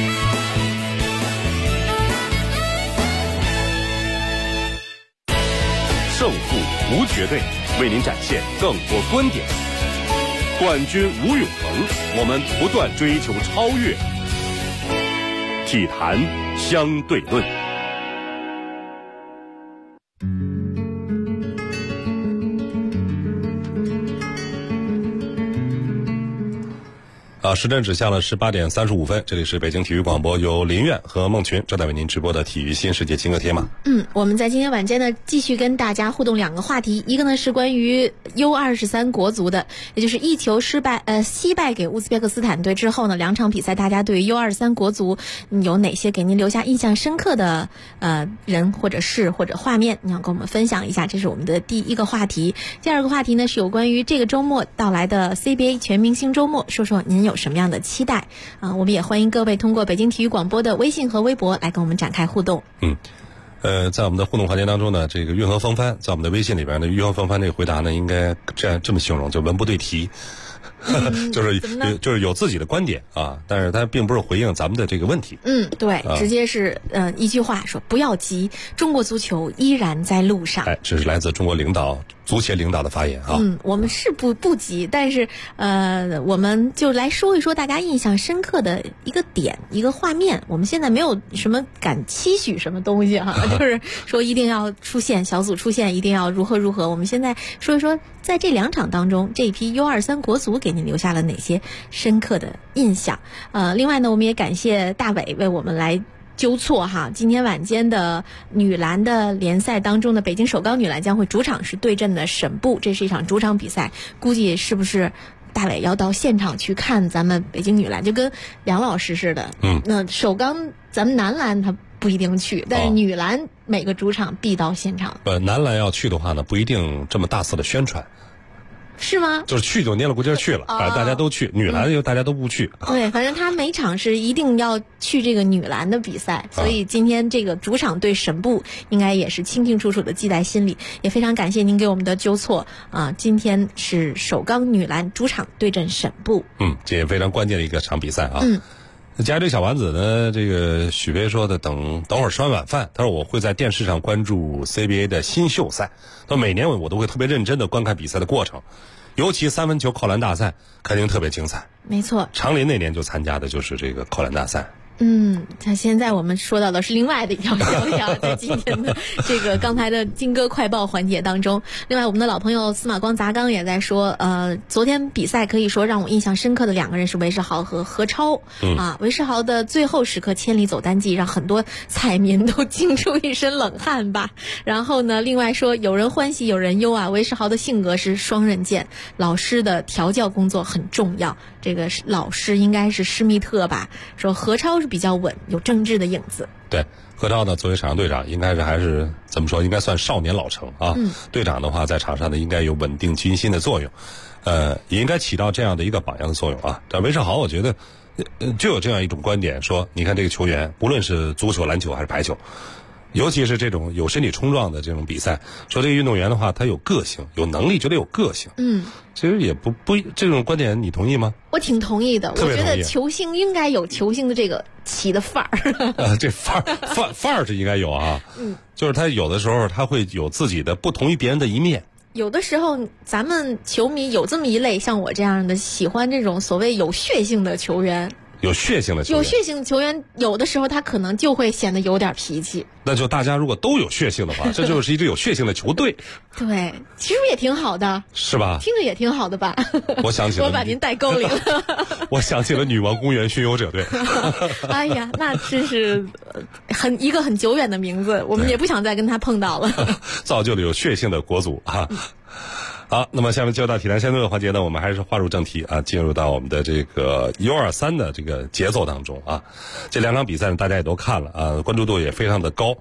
[SPEAKER 1] 胜负无绝对，为您展现更多观点。冠军无永恒，我们不断追求超越。体坛相对论。
[SPEAKER 4] 时针指向了18点35分，这里是北京体育广播，由林苑和孟群正在为您直播的体育新世界金戈铁马。
[SPEAKER 3] 我们在今天晚间呢，继续跟大家互动2个话题，一个呢是关于 U23 国足的，也就是一球惜败给乌兹别克斯坦队之后呢，2场比赛大家对于 U23 国足有哪些给您留下印象深刻的人或者事或者画面，你要跟我们分享一下，这是我们的第一个话题。第2个话题呢是有关于这个周末到来的 CBA 全明星周末，说说您有什么样的期待我们也欢迎各位通过北京体育广播的微信和微博来跟我们展开互动。
[SPEAKER 4] 在我们的互动环节当中呢，这个运河风帆在我们的微信里边呢，运河风帆这个回答呢，应该这么形容，就文不对题。就是有自己的观点啊，但是他并不是回应咱们的这个问题。
[SPEAKER 3] 对，直接是一句话说不要急，中国足球依然在路上。
[SPEAKER 4] 这是来自中国足协领导的发言啊。
[SPEAKER 3] 我们是不急，但是我们就来说一说大家印象深刻的一个点一个画面。我们现在没有什么敢期许什么东西就是说一定要出现小组出现，一定要如何。我们现在说一说，在这2场当中，这一批 U23 国足给您留下了哪些深刻的印象？另外呢，我们也感谢大伟为我们来纠错今天晚间的女篮的联赛当中的北京首钢女篮将会主场是对阵的沈布，这是一场主场比赛，估计是不是大伟要到现场去看咱们北京女篮，就跟梁老师似的。那首钢咱们男篮他不一定去，但是女篮每个主场必到现场。
[SPEAKER 4] 男篮要去的话呢，不一定这么大肆的宣传。
[SPEAKER 3] 是吗？
[SPEAKER 4] 就是去就捏了股劲儿去了，反正大家都去，女篮就大家都不去。
[SPEAKER 3] 对，反正他每场是一定要去这个女篮的比赛，所以今天这个主场对沈布应该也是清清楚楚的记在心里。也非常感谢您给我们的纠错今天是首钢女篮主场对阵沈布。
[SPEAKER 4] 这也非常关键的一个场比赛啊。家队小丸子呢，这个许飞说的等会儿吃完晚饭，他说我会在电视上关注 CBA 的新秀赛，他说每年我都会特别认真的观看比赛的过程，尤其3分球扣篮大赛肯定特别精彩。
[SPEAKER 3] 没错，
[SPEAKER 4] 长林那年就参加的就是这个扣篮大赛。
[SPEAKER 3] 现在我们说到的是另外的一条消息在今天的这个刚才的金歌快报环节当中。另外我们的老朋友司马光砸缸也在说昨天比赛可以说让我印象深刻的2个人是韦世豪和何超。韦世豪的最后时刻千里走单骑让很多彩民都惊出一身冷汗吧。然后呢，另外说有人欢喜有人忧韦世豪的性格是双刃剑，老师的调教工作很重要，这个老师应该是施密特吧。说何超是比较稳，有政治的影子。
[SPEAKER 4] 对，何超呢作为场上队长，应该是还是怎么说，应该算少年老成啊。队长的话在场上呢应该有稳定军心的作用，也应该起到这样的一个榜样的作用啊。但韦世豪我觉得就有这样一种观点，说你看这个球员无论是足球篮球还是排球，尤其是这种有身体冲撞的这种比赛，说这个运动员的话他有个性有能力，觉得有个性。其实也不这种观点你同意吗？
[SPEAKER 3] 我挺同意的，我觉得球星应该有球星的这个起的范儿。
[SPEAKER 4] 这范儿是应该有啊。就是他有的时候他会有自己的不同于别人的一面。
[SPEAKER 3] 有的时候咱们球迷有这么一类像我这样的喜欢这种所谓有血性的球员。
[SPEAKER 4] 有血性的
[SPEAKER 3] 球员有的时候他可能就会显得有点脾气。
[SPEAKER 4] 那就大家如果都有血性的话，这就是一支有血性的球队。
[SPEAKER 3] 对，其实也挺好的，
[SPEAKER 4] 是吧？
[SPEAKER 3] 听着也挺好的吧。
[SPEAKER 4] 我想起了
[SPEAKER 3] 我把您带沟里了。
[SPEAKER 4] 我想起了女王公园巡游者队。
[SPEAKER 3] 哎呀，那真是一个很久远的名字，我们也不想再跟他碰到了。
[SPEAKER 4] 造就了有血性的国足啊。好，那么下面就到体坛相对论环节呢，我们还是划入正题啊，进入到我们的这个 U23 的这个节奏当中啊。这2场比赛呢，大家也都看了啊，关注度也非常的高。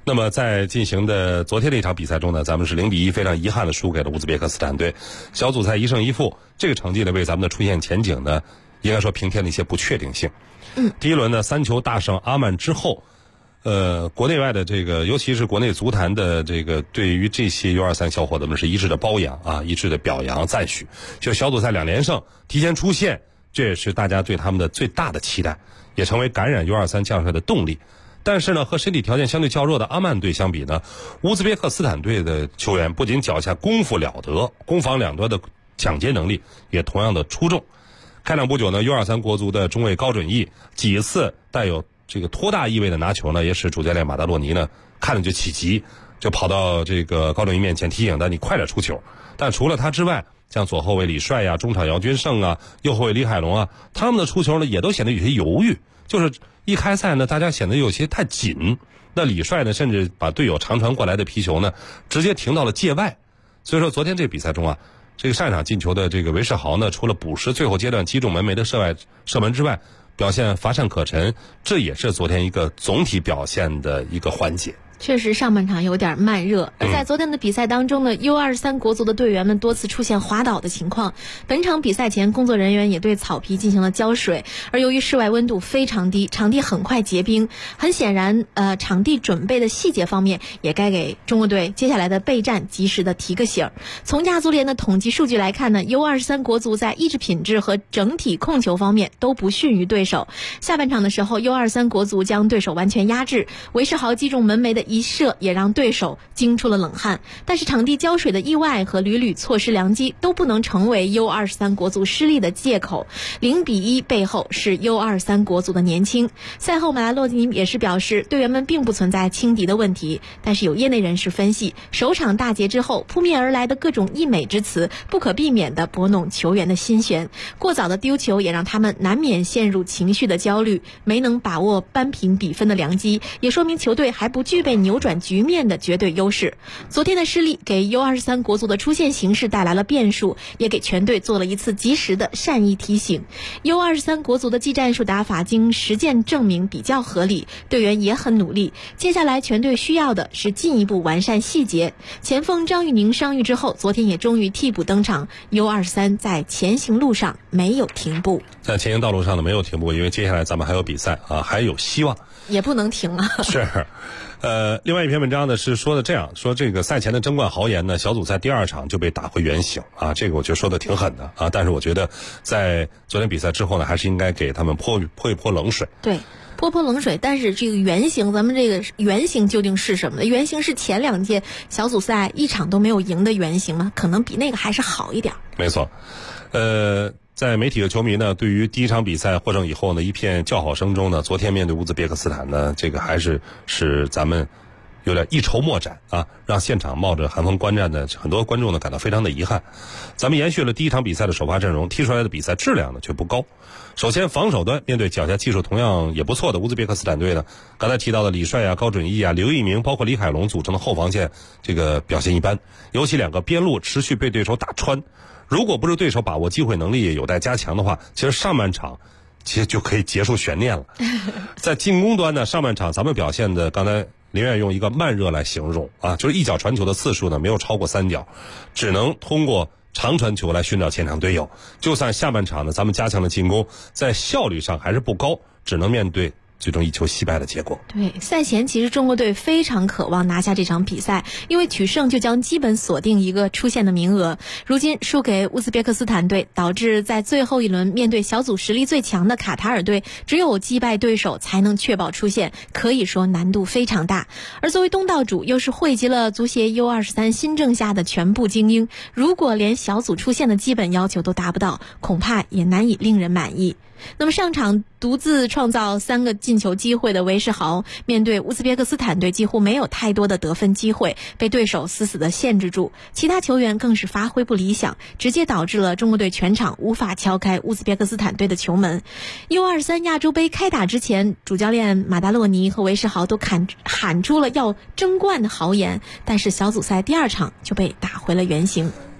[SPEAKER 4] 那么在进行的昨天那场比赛中呢，咱们是0-1非常遗憾的输给了乌兹别克斯坦队，小组赛1胜1负，这个成绩呢为咱们的出线前景呢应该说平添了一些不确定性。第一轮呢3球大胜阿曼之后，国内外的这个尤其是国内足坛的这个对于这些 U23 小伙子们是一致的褒扬啊，一致的表扬赞许，就小组赛2连胜提前出线，这也是大家对他们的最大的期待，也成为感染 U23 将帅的动力。但是呢，和身体条件相对较弱的阿曼队相比呢，乌兹别克斯坦队的球员不仅脚下功夫了得，攻防两端的抢劫能力也同样的出众。开场不久呢 ，U23 国足的中卫高准翼几次带有这个托大意味的拿球呢，也使主教练马达洛尼呢看了就起急，就跑到这个高准翼面前提醒他：“你快点出球。”但除了他之外，像左后卫李帅呀、中场姚军胜啊、右后卫李海龙啊，他们的出球呢也都显得有些犹豫，就是一开赛呢，大家显得有些太紧。那李帅呢，甚至把队友长传过来的皮球呢，直接停到了界外。所以说，昨天这比赛中啊，这个上一场进球的这个韦世豪呢，除了补时最后阶段击中门楣的射门之外，表现乏善可陈，这也是昨天一个总体表现的一个环节。
[SPEAKER 3] 确实上半场有点慢热，而在昨天的比赛当中呢，U23 国足的队员们多次出现滑倒的情况。本场比赛前，工作人员也对草皮进行了浇水，而由于室外温度非常低，场地很快结冰。很显然，场地准备的细节方面也该给中国队接下来的备战及时的提个醒。从亚足联的统计数据来看呢 ，U23 国足在意志品质和整体控球方面都不逊于对手。下半场的时候 ，U23 国足将对手完全压制，韦世豪击中门楣的一射也让对手惊出了冷汗，但是场地浇水的意外和屡屡错失良机都不能成为 U23 国足失利的借口。0-1背后是 U23 国足的年轻。赛后马达洛尼也是表示，队员们并不存在轻敌的问题，但是有业内人士分析，首场大捷之后扑面而来的各种溢美之词不可避免地拨弄球员的心弦，过早的丢球也让他们难免陷入情绪的焦虑，没能把握扳平比分的良机，也说明球队还不具备扭转局面的绝对优势。昨天的失利给 U23 国足的出线形势带来了变数，也给全队做了一次及时的善意提醒。U23 国足的技战术打法经实践证明比较合理，队员也很努力。接下来全队需要的是进一步完善细节。前锋张玉宁伤愈之后，昨天也终于替补登场。U23 在前行路上没有停步，
[SPEAKER 4] 在前行道路上呢没有停步，因为接下来咱们还有比赛啊，还有希望，
[SPEAKER 3] 也不能停啊。
[SPEAKER 4] 是。另外一篇文章呢是说的这样说，这个赛前的争冠豪言呢，小组赛第2场就被打回原形啊，这个我觉得说的挺狠的啊，但是我觉得在昨天比赛之后呢，还是应该给他们泼一泼冷水。
[SPEAKER 3] 对，泼冷水，但是这个原型，咱们这个原型究竟是什么呢？原型是前2届小组赛1场都没有赢的原型吗？可能比那个还是好一点。
[SPEAKER 4] 没错，在媒体和球迷呢，对于第1场比赛获胜以后呢，一片叫好声中呢，昨天面对乌兹别克斯坦呢，这个还是使咱们有点一筹莫展啊，让现场冒着寒风观战的很多观众呢感到非常的遗憾。咱们延续了第1场比赛的首发阵容，踢出来的比赛质量呢却不高。首先防守端面对脚下技术同样也不错的乌兹别克斯坦队呢，刚才提到的李帅啊、高准翼啊、刘一鸣，包括李海龙组成的后防线，这个表现一般，尤其2个边路持续被对手打穿。如果不是对手把握机会能力也有待加强的话，其实上半场其实就可以结束悬念了。在进攻端呢，上半场咱们表现的，刚才林愿用一个慢热来形容啊，就是一脚传球的次数呢没有超过3脚，只能通过长传球来寻找前场队友。就算下半场呢咱们加强了进攻，在效率上还是不高，只能面对最终1球惜败的结果。
[SPEAKER 3] 对，赛前其实中国队非常渴望拿下这场比赛，因为取胜就将基本锁定一个出线的名额。如今输给乌兹别克斯坦队，导致在最后一轮面对小组实力最强的卡塔尔队，只有击败对手才能确保出线，可以说难度非常大。而作为东道主，又是汇集了足协 U23 新政下的全部精英，如果连小组出线的基本要求都达不到，恐怕也难以令人满意。那么上场独自创造3个进球机会的韦世豪，面对乌兹别克斯坦队几乎没有太多的得分机会，被对手死死地限制住，其他球员更是发挥不理想，直接导致了中国队全场无法敲开乌兹别克斯坦队的球门。U23 亚洲杯开打之前，主教练马达洛尼和韦世豪都喊出了要争冠的豪言，但是小组赛第2场就被打回了原形。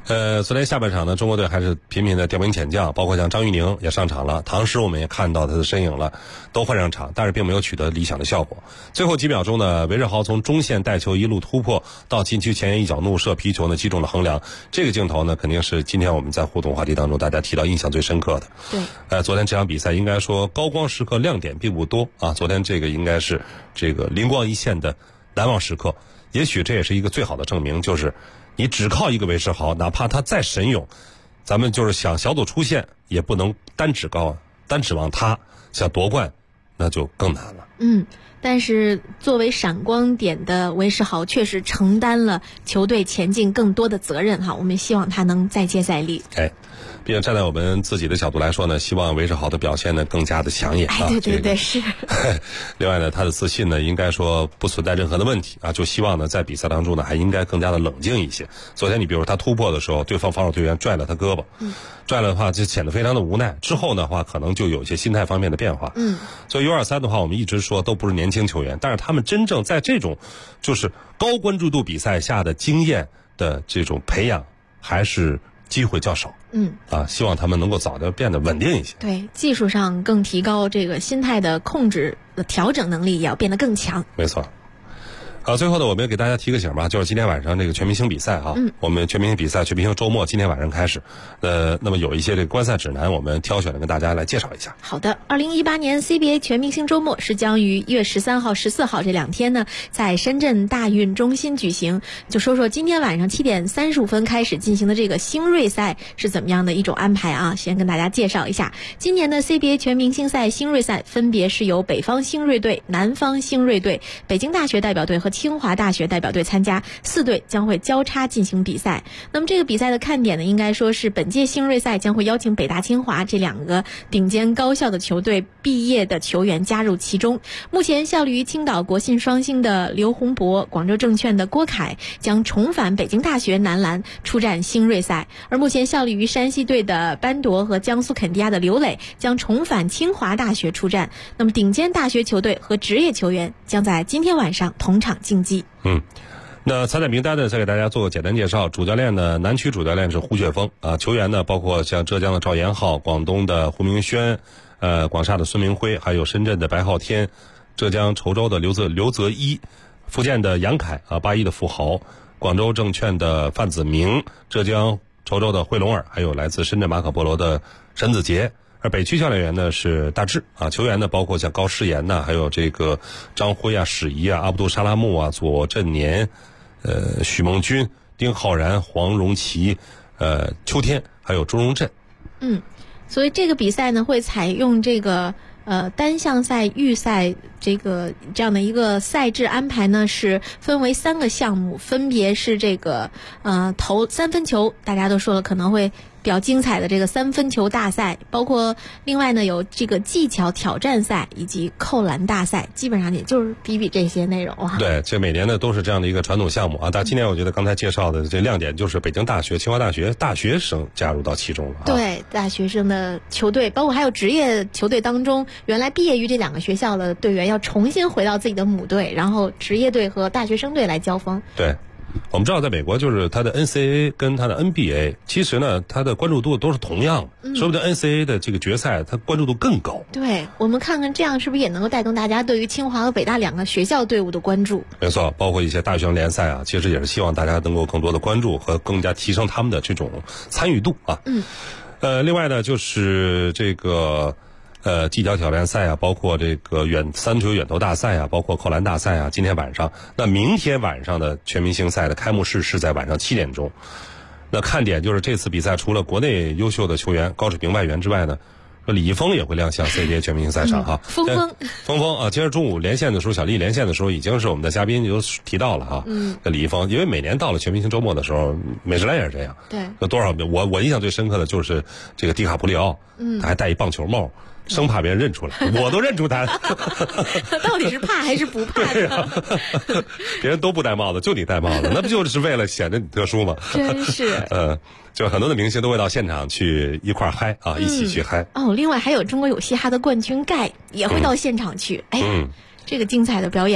[SPEAKER 4] 昨天下半场呢，中国队还是频频的调兵遣将，包括像张玉宁也上场了，唐诗我们也看到他的身影了，都换上场，但是并没有取得理想的效果。最后几秒钟呢，韦世豪从中线带球一路突破到禁区前沿一脚怒射，皮球呢击中了横梁。这个镜头呢，肯定是今天我们在互动话题当中大家提到印象最深刻的。
[SPEAKER 3] 对，
[SPEAKER 4] 昨天这场比赛应该说高光时刻亮点并不多啊，昨天这个应该是这个灵光一现的难忘时刻。也许这也是一个最好的证明，就是你只靠一个韦世豪，哪怕他再神勇，咱们就是想小组出线，也不能单指望他想夺冠，那就更难了。
[SPEAKER 3] 但是作为闪光点的韦世豪确实承担了球队前进更多的责任哈，我们希望他能再接再厉。
[SPEAKER 4] 毕竟站在我们自己的角度来说呢，希望韦世豪的表现呢更加的抢眼啊。
[SPEAKER 3] 对，是。
[SPEAKER 4] 另外呢，他的自信呢应该说不存在任何的问题啊，就希望呢在比赛当中呢还应该更加的冷静一些。昨天你比如他突破的时候，对方防守队员拽了他胳膊，拽了的话就显得非常的无奈。之后的话可能就有一些心态方面的变化。所以U23的话，我们一直说都不是年轻球员，但是他们真正在这种就是高关注度比赛下的经验的这种培养，还是机会较少。希望他们能够早点变得稳定一些。
[SPEAKER 3] 对，技术上更提高，这个心态的控制的调整能力也要变得更强。
[SPEAKER 4] 没错。最后呢，我们也给大家提个醒吧，就是今天晚上这个全明星比赛啊，我们全明星比赛、全明星周末今天晚上开始，那么有一些这个观赛指南，我们挑选了跟大家来介绍一下。
[SPEAKER 3] 好的，2018年 CBA 全明星周末是将于1月13号、14号这2天呢，在深圳大运中心举行。就说说今天晚上7点35分开始进行的这个星瑞赛是怎么样的一种安排啊？先跟大家介绍一下，今年的 CBA 全明星赛星瑞赛分别是由北方星瑞队、南方星瑞队、北京大学代表队和清华大学代表队参加，4队将会交叉进行比赛。那么这个比赛的看点呢，应该说是本届星瑞赛将会邀请北大清华这2个顶尖高校的球队毕业的球员加入其中。目前效力于青岛国信双星的刘洪博、广州证券的郭凯将重返北京大学男篮出战星瑞赛，而目前效力于山西队的班铎和江苏肯迪亚的刘磊将重返清华大学出战。那么顶尖大学球队和职业球员将在今天晚上同场竞技。
[SPEAKER 4] 那参赛名单呢，再给大家做个简单介绍。主教练呢，南区主教练是胡雪峰啊，球员呢包括像浙江的赵延浩、广东的胡明轩、广厦的孙明辉，还有深圳的白昊天、浙江稠州的刘泽一、福建的杨凯啊，81的付豪、广州证券的范子明、浙江稠州的惠龙尔，还有来自深圳马可波罗的沈子杰。而北区教练员呢是大志啊，球员呢包括像高诗岩呐，还有这个张辉啊、史仪啊、阿卜杜沙拉木啊、左振年、许梦军、丁浩然、黄荣奇、秋天，还有朱荣振。
[SPEAKER 3] 所以这个比赛呢会采用这个单项赛、预赛这样的一个赛制安排呢，是分为3个项目，分别是这个投3分球，大家都说了可能会比较精彩的这个3分球大赛，包括另外呢有这个技巧挑战赛以及扣篮大赛，基本上也就是比这些内容啊。
[SPEAKER 4] 对，这每年呢都是这样的一个传统项目啊。但今年我觉得刚才介绍的这亮点就是北京大学、清华大学大学生加入到其中了。
[SPEAKER 3] 对，大学生的球队，包括还有职业球队当中，原来毕业于这2个学校的队员要重新回到自己的母队，然后职业队和大学生队来交锋。
[SPEAKER 4] 对。我们知道在美国就是它的 NCAA 跟它的 NBA 其实呢它的关注度都是同样的，说不定 NCAA 的这个决赛它关注度更高。
[SPEAKER 3] 对，我们看看这样是不是也能够带动大家对于清华和北大2个学校队伍的关注。
[SPEAKER 4] 没错，包括一些大学生联赛啊，其实也是希望大家能够更多的关注和更加提升他们的这种参与度啊。另外呢就是这个技巧挑战赛啊，包括这个3球远投大赛啊，包括扣篮大赛啊，今天晚上。那明天晚上的全明星赛的开幕式是在晚上7点钟。那看点就是这次比赛除了国内优秀的球员、高水平外援之外呢，李易峰也会亮相 CBA 全明星赛场哈。峰啊，今儿中午连线的时候，小丽连线的时候已经是我们的嘉宾就提到了哈。李易峰，因为每年到了全明星周末的时候，美职篮也是这样。对，有多少我印象最深刻的就是这个迪卡普里奥，他还戴一棒球帽。生怕别人认出来，我都认出他。
[SPEAKER 3] 到底是怕还是不怕呢？
[SPEAKER 4] 别人都不戴帽子，就你戴帽子，那不就是为了显得你特殊吗？
[SPEAKER 3] 真是。
[SPEAKER 4] 就很多的明星都会到现场去一块嗨啊，一起去嗨。
[SPEAKER 3] 另外还有中国有嘻哈的冠军盖也会到现场去。这个精彩的表演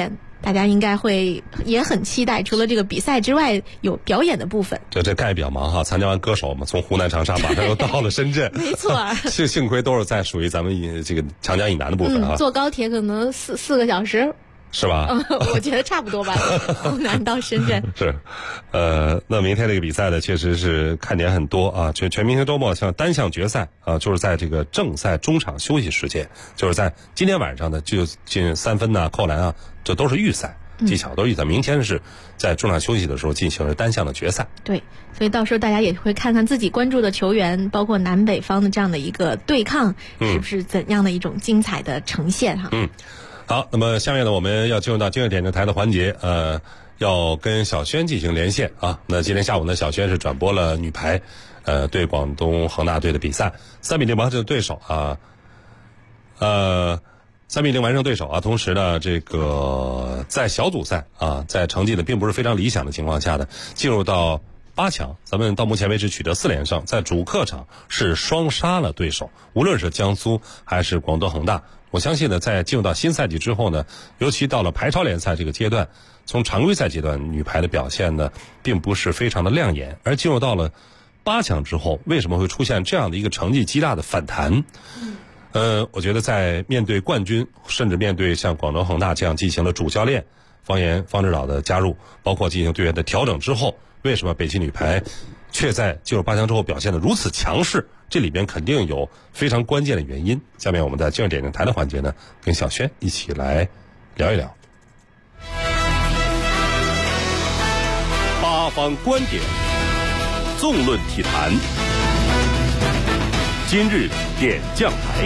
[SPEAKER 3] 大家应该会也很期待，除了这个比赛之外，有表演的部分。
[SPEAKER 4] 这盖比较忙哈，参加完歌手嘛，从湖南长沙马上又到了深圳。
[SPEAKER 3] 没错，
[SPEAKER 4] 幸亏都是在属于咱们这个长江以南的部分啊。
[SPEAKER 3] 坐高铁可能四个小时。
[SPEAKER 4] 是吧？
[SPEAKER 3] 我觉得差不多吧，湖南到深圳。
[SPEAKER 4] 是，那明天这个比赛呢，确实是看点很多啊。全明星周末像单项决赛啊，就是在这个正赛中场休息时间，就是在今天晚上呢，就进3分呐、扣篮啊，这都是预赛。技巧都是预赛，明天是在中场休息的时候进行了单项的决赛。
[SPEAKER 3] 对，所以到时候大家也会看看自己关注的球员，包括南北方的这样的一个对抗，是不是怎样的一种精彩的呈现哈。
[SPEAKER 4] 好，那么下面呢，我们要进入到今日点评台的环节，要跟小轩进行连线啊。那今天下午呢，小轩是转播了女排，对广东恒大队的比赛，3-0完胜对手啊，3-0完胜对手啊。同时呢，这个在小组赛啊，在成绩呢并不是非常理想的情况下呢，进入到8强，咱们到目前为止取得4连胜，在主客场是双杀了对手，无论是江苏还是广东恒大。我相信呢，在进入到新赛季之后呢，尤其到了排超联赛这个阶段，从常规赛阶段女排的表现呢，并不是非常的亮眼，而进入到了8强之后，为什么会出现这样的一个成绩极大的反弹？我觉得在面对冠军，甚至面对像广州恒大这样进行了主教练方指导的加入，包括进行队员的调整之后，为什么北京女排却在进入8强之后表现得如此强势？这里边肯定有非常关键的原因。下面我们在今日点评台的环节呢，跟小轩一起来聊一聊。
[SPEAKER 1] 八方观点，纵论体坛。今日点将台。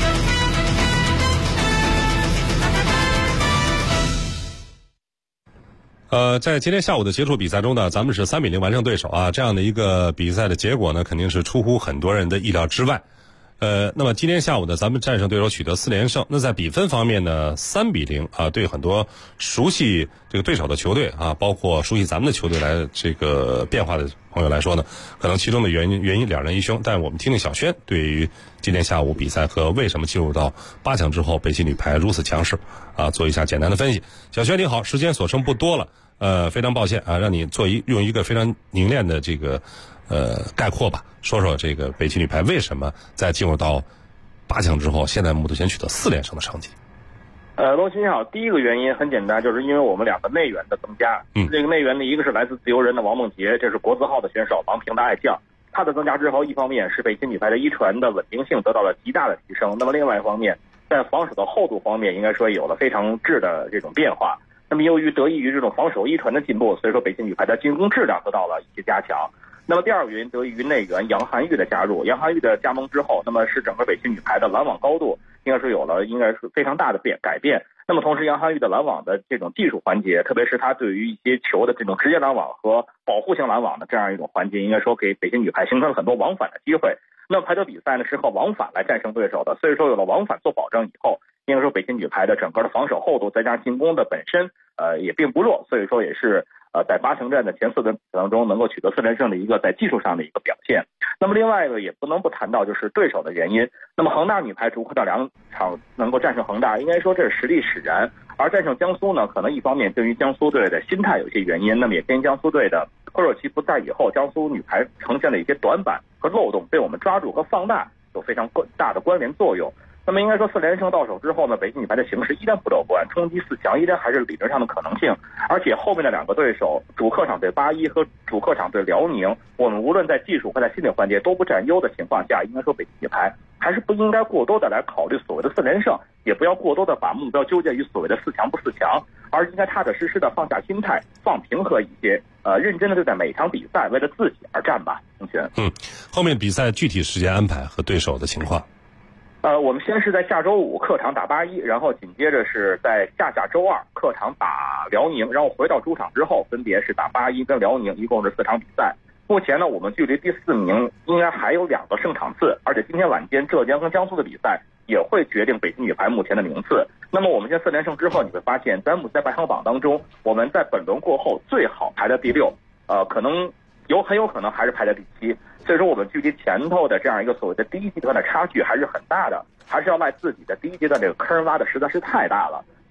[SPEAKER 4] 在今天下午的结束比赛中呢，咱们是3-0完胜对手啊，这样的一个比赛的结果呢，肯定是出乎很多人的意料之外。那么今天下午呢，咱们战胜对手取得4连胜。那在比分方面呢，3-0啊，对很多熟悉这个对手的球队啊，包括熟悉咱们的球队来这个变化的朋友来说呢，可能其中的原因两人一凶。但我们听听小轩对于今天下午比赛和为什么进入到8强之后，北京女排如此强势啊，做一下简单的分析。小轩你好，时间所剩不多了。非常抱歉啊，让你用一个非常凝练的这个概括吧，说说这个北京女排为什么在进入到8强之后，现在目前取得4连胜的成绩。
[SPEAKER 13] 龙鑫你好，第一个原因很简单，就是因为我们2个内援的增加。这个内援呢，一个是来自自由人的王梦洁，这是国字号的选手，王平的爱将。他的增加之后，一方面是北京女排的一传的稳定性得到了极大的提升，那么另外一方面，在防守的厚度方面，应该说有了非常质的这种变化。那么得益于这种防守一传的进步，所以说北京女排的进攻质量得到了一些加强。那么第二个原因得益于内援杨涵玉的加入，杨涵玉的加盟之后，那么使整个北京女排的拦网高度应该是非常大的改变。那么同时杨涵玉的拦网的这种技术环节，特别是他对于一些球的这种直接拦网和保护性拦网的这样一种环节，应该说给北京女排形成了很多往返的机会。那么排球比赛呢是靠往返来战胜对手的，所以说有了往返做保证以后，应该说北京女排的整个的防守厚度再加上进攻的本身也并不弱，所以说也是在8强战的前4轮当中能够取得4连胜的一个在技术上的一个表现。那么另外一个也不能不谈到就是对手的原因。那么恒大女排主客场2场能够战胜恒大，应该说这是实力使然，而战胜江苏呢，可能一方面对于江苏队的心态有些原因，那么也跟江苏队的科若奇不在以后，江苏女排呈现的一些短板和漏洞被我们抓住和放大，有非常大的关联作用。那么应该说4连胜到手之后呢，北京女排的形势依然不乐观，冲击4强依然还是理论上的可能性。而且后面的2个对手，主客场对8-1和主客场对辽宁，我们无论在技术和在心理环节都不占优的情况下，应该说北京女排还是不应该过多的来考虑所谓的4连胜，也不要过多的把目标纠结于所谓的4强不4强，而应该踏踏实实的放下心态，放平和一些，认真的对待每场比赛，为了自己而战吧。
[SPEAKER 4] 后面比赛具体时间安排和对手的情况。
[SPEAKER 13] 我们先是在下周5客场打8-1，然后紧接着是在下周2客场打辽宁，然后回到主场之后分别是打8-1跟辽宁，一共是4场比赛。目前呢，我们距离第4名应该还有2个胜场次，而且今天晚间浙江跟江苏的比赛也会决定北京女排目前的名次。那么我们现在4连胜之后，你会发现在目前排行榜当中，我们在本轮过后最好排在第6，很有可能还是排在第7。所以说我们距离前头的这样一个所谓的第1阶段的差距还是很大的，还是要赖自己的第1阶段这个坑挖的实在是太大了。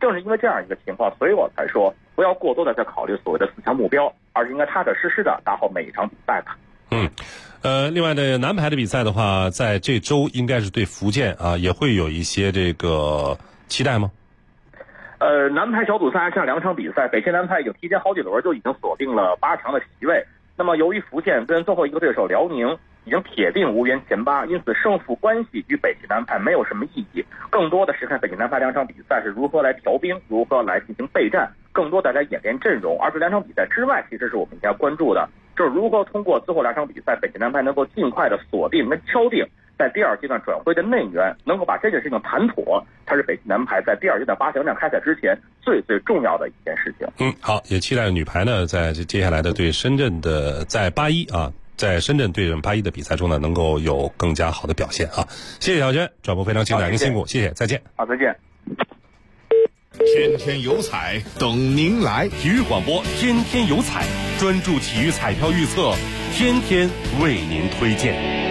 [SPEAKER 13] 正是因为这样一个情况，所以我才说不要过多的在考虑所谓的4强目标，而是应该踏踏实实的打好每一场比赛吧。
[SPEAKER 4] 另外的男排的比赛的话，在这周应该是对福建啊也会有一些这个期待吗？
[SPEAKER 13] 男排小组赛这2场比赛，北京男排已经提前好几轮就已经锁定了8强的席位。那么由于福建跟最后一个对手辽宁已经铁定无缘前8，因此胜负关系与北京男排没有什么意义，更多的是看北京男排2场比赛是如何来调兵，如何来进行备战，更多大家演练阵容。而这2场比赛之外，其实是我们应该关注的，就是如何通过最后2场比赛，北京男排能够尽快的锁定跟敲定在第2阶段转会的内援，能够把这件事情谈妥，它是北京男排在第2阶段8强战开赛之前最重要的一件事情。
[SPEAKER 4] 好，也期待女排呢在接下来的对深圳的在81啊，在深圳对阵81的比赛中呢，能够有更加好的表现啊！谢谢小轩，转播非常精彩，跟辛苦，谢谢，再见。
[SPEAKER 13] 好，再见。
[SPEAKER 1] 天天有彩等您来，体育广播天天有彩，专注体育彩票预测，天天为您推荐。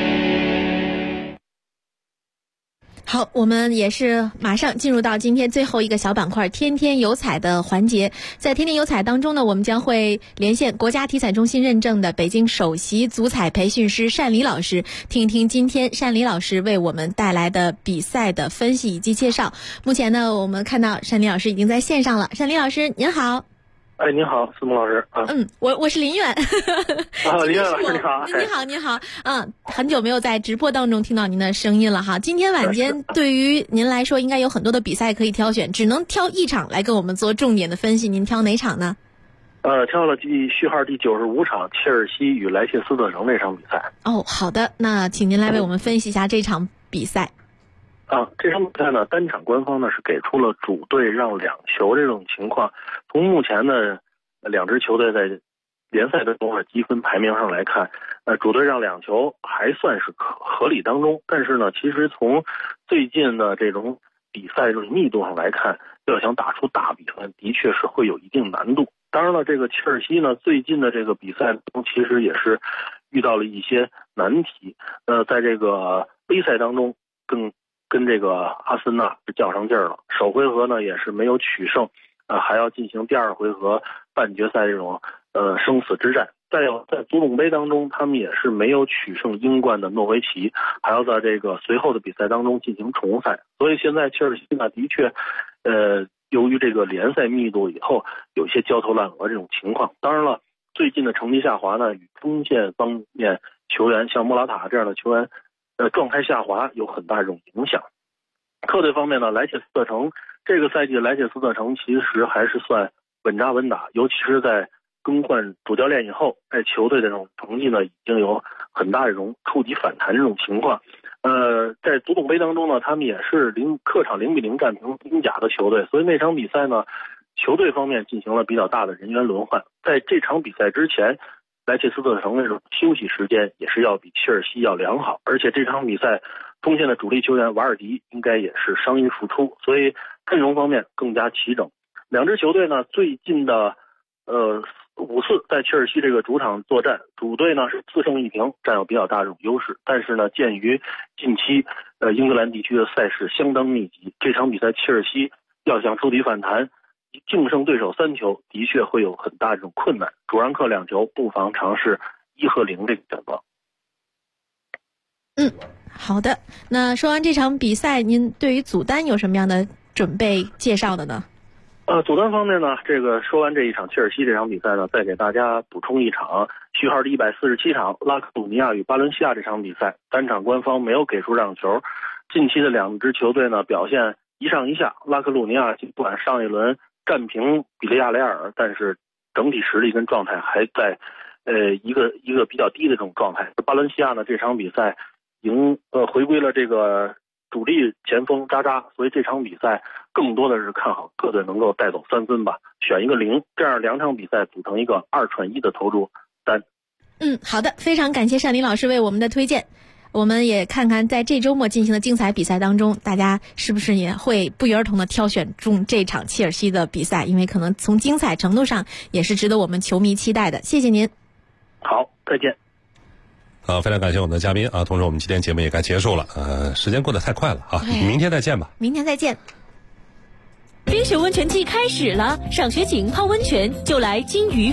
[SPEAKER 3] 好，我们也是马上进入到今天最后一个小板块天天有彩的环节。在天天有彩当中呢，我们将会连线国家体彩中心认证的北京首席足彩培训师单黎老师，听一听今天单黎老师为我们带来的比赛的分析以及介绍。目前呢，我们看到单黎老师已经在线上了。单黎老师您好。
[SPEAKER 14] 您好，思梦老师啊。
[SPEAKER 3] 我是林远。
[SPEAKER 14] 林远老师你好。
[SPEAKER 3] 你好。很久没有在直播当中听到您的声音了哈。今天晚间对于您来说应该有很多的比赛可以挑选，只能挑一场来跟我们做重点的分析，您挑哪场呢？
[SPEAKER 14] 挑了序号第95场切尔西与莱切斯特城这场比赛。
[SPEAKER 3] 好的，那请您来为我们分析一下这场比赛。
[SPEAKER 14] 这场比赛呢，单场官方呢是给出了主队让2球这种情况。从目前的2支球队在联赛当中的积分排名上来看，主队让2球还算是合理当中。但是呢，其实从最近的这种比赛这种密度上来看，要想打出大比分，的确是会有一定难度。当然了，这个切尔西呢，最近的这个比赛中其实也是遇到了一些难题。在这个杯赛当中，跟这个阿森纳是较上劲儿了。首回合呢也是没有取胜，还要进行第2回合半决赛这种生死之战。再有在足总杯当中，他们也是没有取胜英冠的诺维奇，还要在这个随后的比赛当中进行重赛。所以现在切尔西呢，的确，由于这个联赛密度以后有些焦头烂额这种情况。当然了，最近的成绩下滑呢，与中线方面球员像莫拉塔这样的球员状态下滑有很大这种影响。客队方面呢，莱切斯特城这个赛季的莱切斯特城其实还是算稳扎稳打，尤其是在更换主教练以后，在球队的这种成绩呢已经有很大这种触底反弹这种情况。在足总杯当中呢，他们也是客场0-0战平英甲的球队，所以那场比赛呢，球队方面进行了比较大的人员轮换。在这场比赛之前，莱切斯特城那种休息时间也是要比切尔西要良好，而且这场比赛中线的主力球员瓦尔迪应该也是伤愈复出，所以阵容方面更加齐整。2支球队呢，最近的5次在切尔西这个主场作战，主队呢是4胜1平，占有比较大这种优势。但是呢，鉴于近期英格兰地区的赛事相当密集，这场比赛切尔西要想触底反弹，净胜对手3球，的确会有很大这种困难。主让客2球，不妨尝试1和0这个选择。
[SPEAKER 3] 好的。那说完这场比赛，您对于组单有什么样的准备介绍的呢？
[SPEAKER 14] 组单方面呢，这个说完这一场切尔西这场比赛呢，再给大家补充一场序号第147场拉克鲁尼亚与巴伦西亚这场比赛，单场官方没有给出让球。近期的2支球队呢表现一上一下，拉克鲁尼亚尽管上一轮战平比利亚雷亚尔，但是整体实力跟状态还在一个比较低的这种状态。巴伦西亚呢这场比赛回归了这个主力前锋扎扎，所以这场比赛更多的是看好各队能够带走3分吧，选一个0，这样2场比赛组成一个2串1的投注单。
[SPEAKER 3] 好的，非常感谢单黎老师为我们的推荐。我们也看看在这周末进行的精彩比赛当中，大家是不是也会不约而同的挑选中这场切尔西的比赛，因为可能从精彩程度上也是值得我们球迷期待的。谢谢您。
[SPEAKER 14] 好，再见。
[SPEAKER 4] 非常感谢我们的嘉宾啊！同时我们今天节目也该结束了，时间过得太快了啊！明天再见吧。
[SPEAKER 3] 明天再见。
[SPEAKER 8] 冰雪温泉季开始了，赏雪景泡温泉就来金鱼